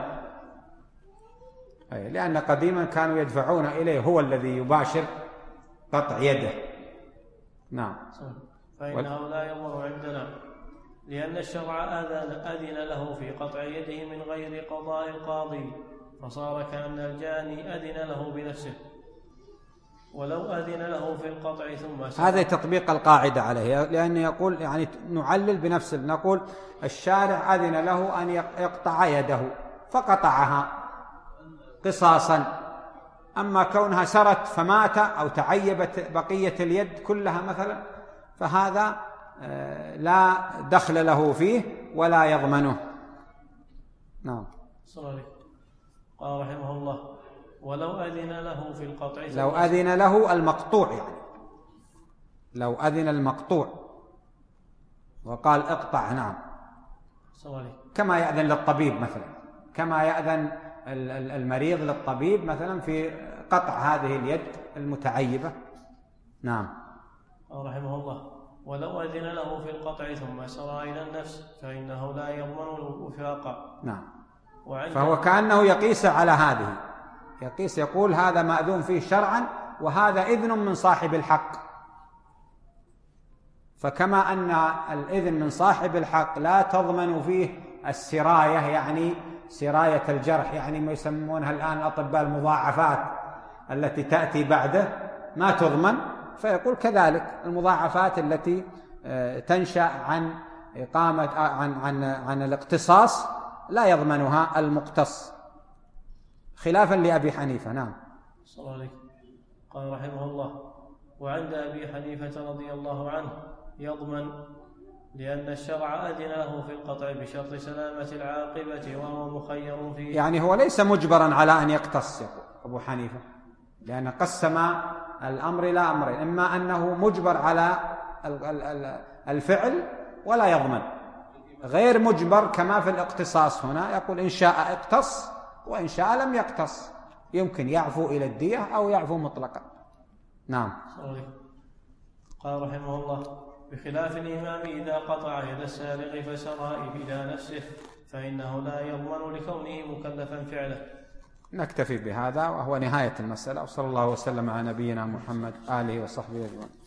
لأن قديما كانوا يدفعون إليه، هو الذي يباشر قطع يده. نعم. فإنه لا يضمن عندنا، لأن الشرع أذن له في قطع يده من غير قضاء القاضي، فصار كأن الجاني أذن له بنفسه، ولو أذن له في القطع ثم هذا تطبيق القاعدة عليه، لأنه يقول يعني نعلل بنفسه، نقول الشارع أذن له أن يقطع يده فقطعها قصاصا، أما كونها سرت فمات أو تعيبت بقية اليد كلها مثلا فهذا لا دخل له فيه ولا يضمنه. نعم. قال رحمه الله: ولو أذن له في القطع، لو أذن له المقطوع، يعني لو أذن المقطوع وقال اقطع. نعم. كما يأذن للطبيب مثلا، كما يأذن المريض للطبيب مثلا في قطع هذه اليد المتعيبة. نعم. رحمه الله: ولو أذن له في القطع ثم سرى إلى النفس فإنه لا يضمن الوفاق. نعم. فهو كأنه يقيس على هذه، يقيس، يقول هذا مأذون فيه شرعا وهذا إذن من صاحب الحق، فكما أن الإذن من صاحب الحق لا تضمن فيه السراية، يعني سراية الجرح، يعني ما يسمونها الآن الأطباء المضاعفات التي تأتي بعده ما تضمن، فيقول كذلك المضاعفات التي تنشأ عن إقامة عن الاقتصاص لا يضمنها المقتص، خلافا لأبي حنيفة. نعم. صلى الله عليه. قال رحمه الله: وعند أبي حنيفة رضي الله عنه يضمن، لأن الشرع أذن له في القطع بشرط سلامة العاقبة وهو مخير فيه. يعني هو ليس مجبرا على أن يقتص أبو حنيفة، لأن قسم الأمر إلى أمرين: إما أنه مجبر على الفعل ولا يضمن، غير مجبر كما في الاقتصاص. هنا يقول إن شاء اقتص وإن شاء لم يقتص، يمكن يعفو إلى الدية أو يعفو مطلقا. نعم. قال رحمه الله: بخلاف الإمام إذا قطع يد السارق فسرى إلى نفسه فإنه لا يضمن لكونه مكلفا فعله. نكتفي بهذا وهو نهاية المسألة، وصلى الله وسلم على نبينا محمد آله وصحبه أجمعين.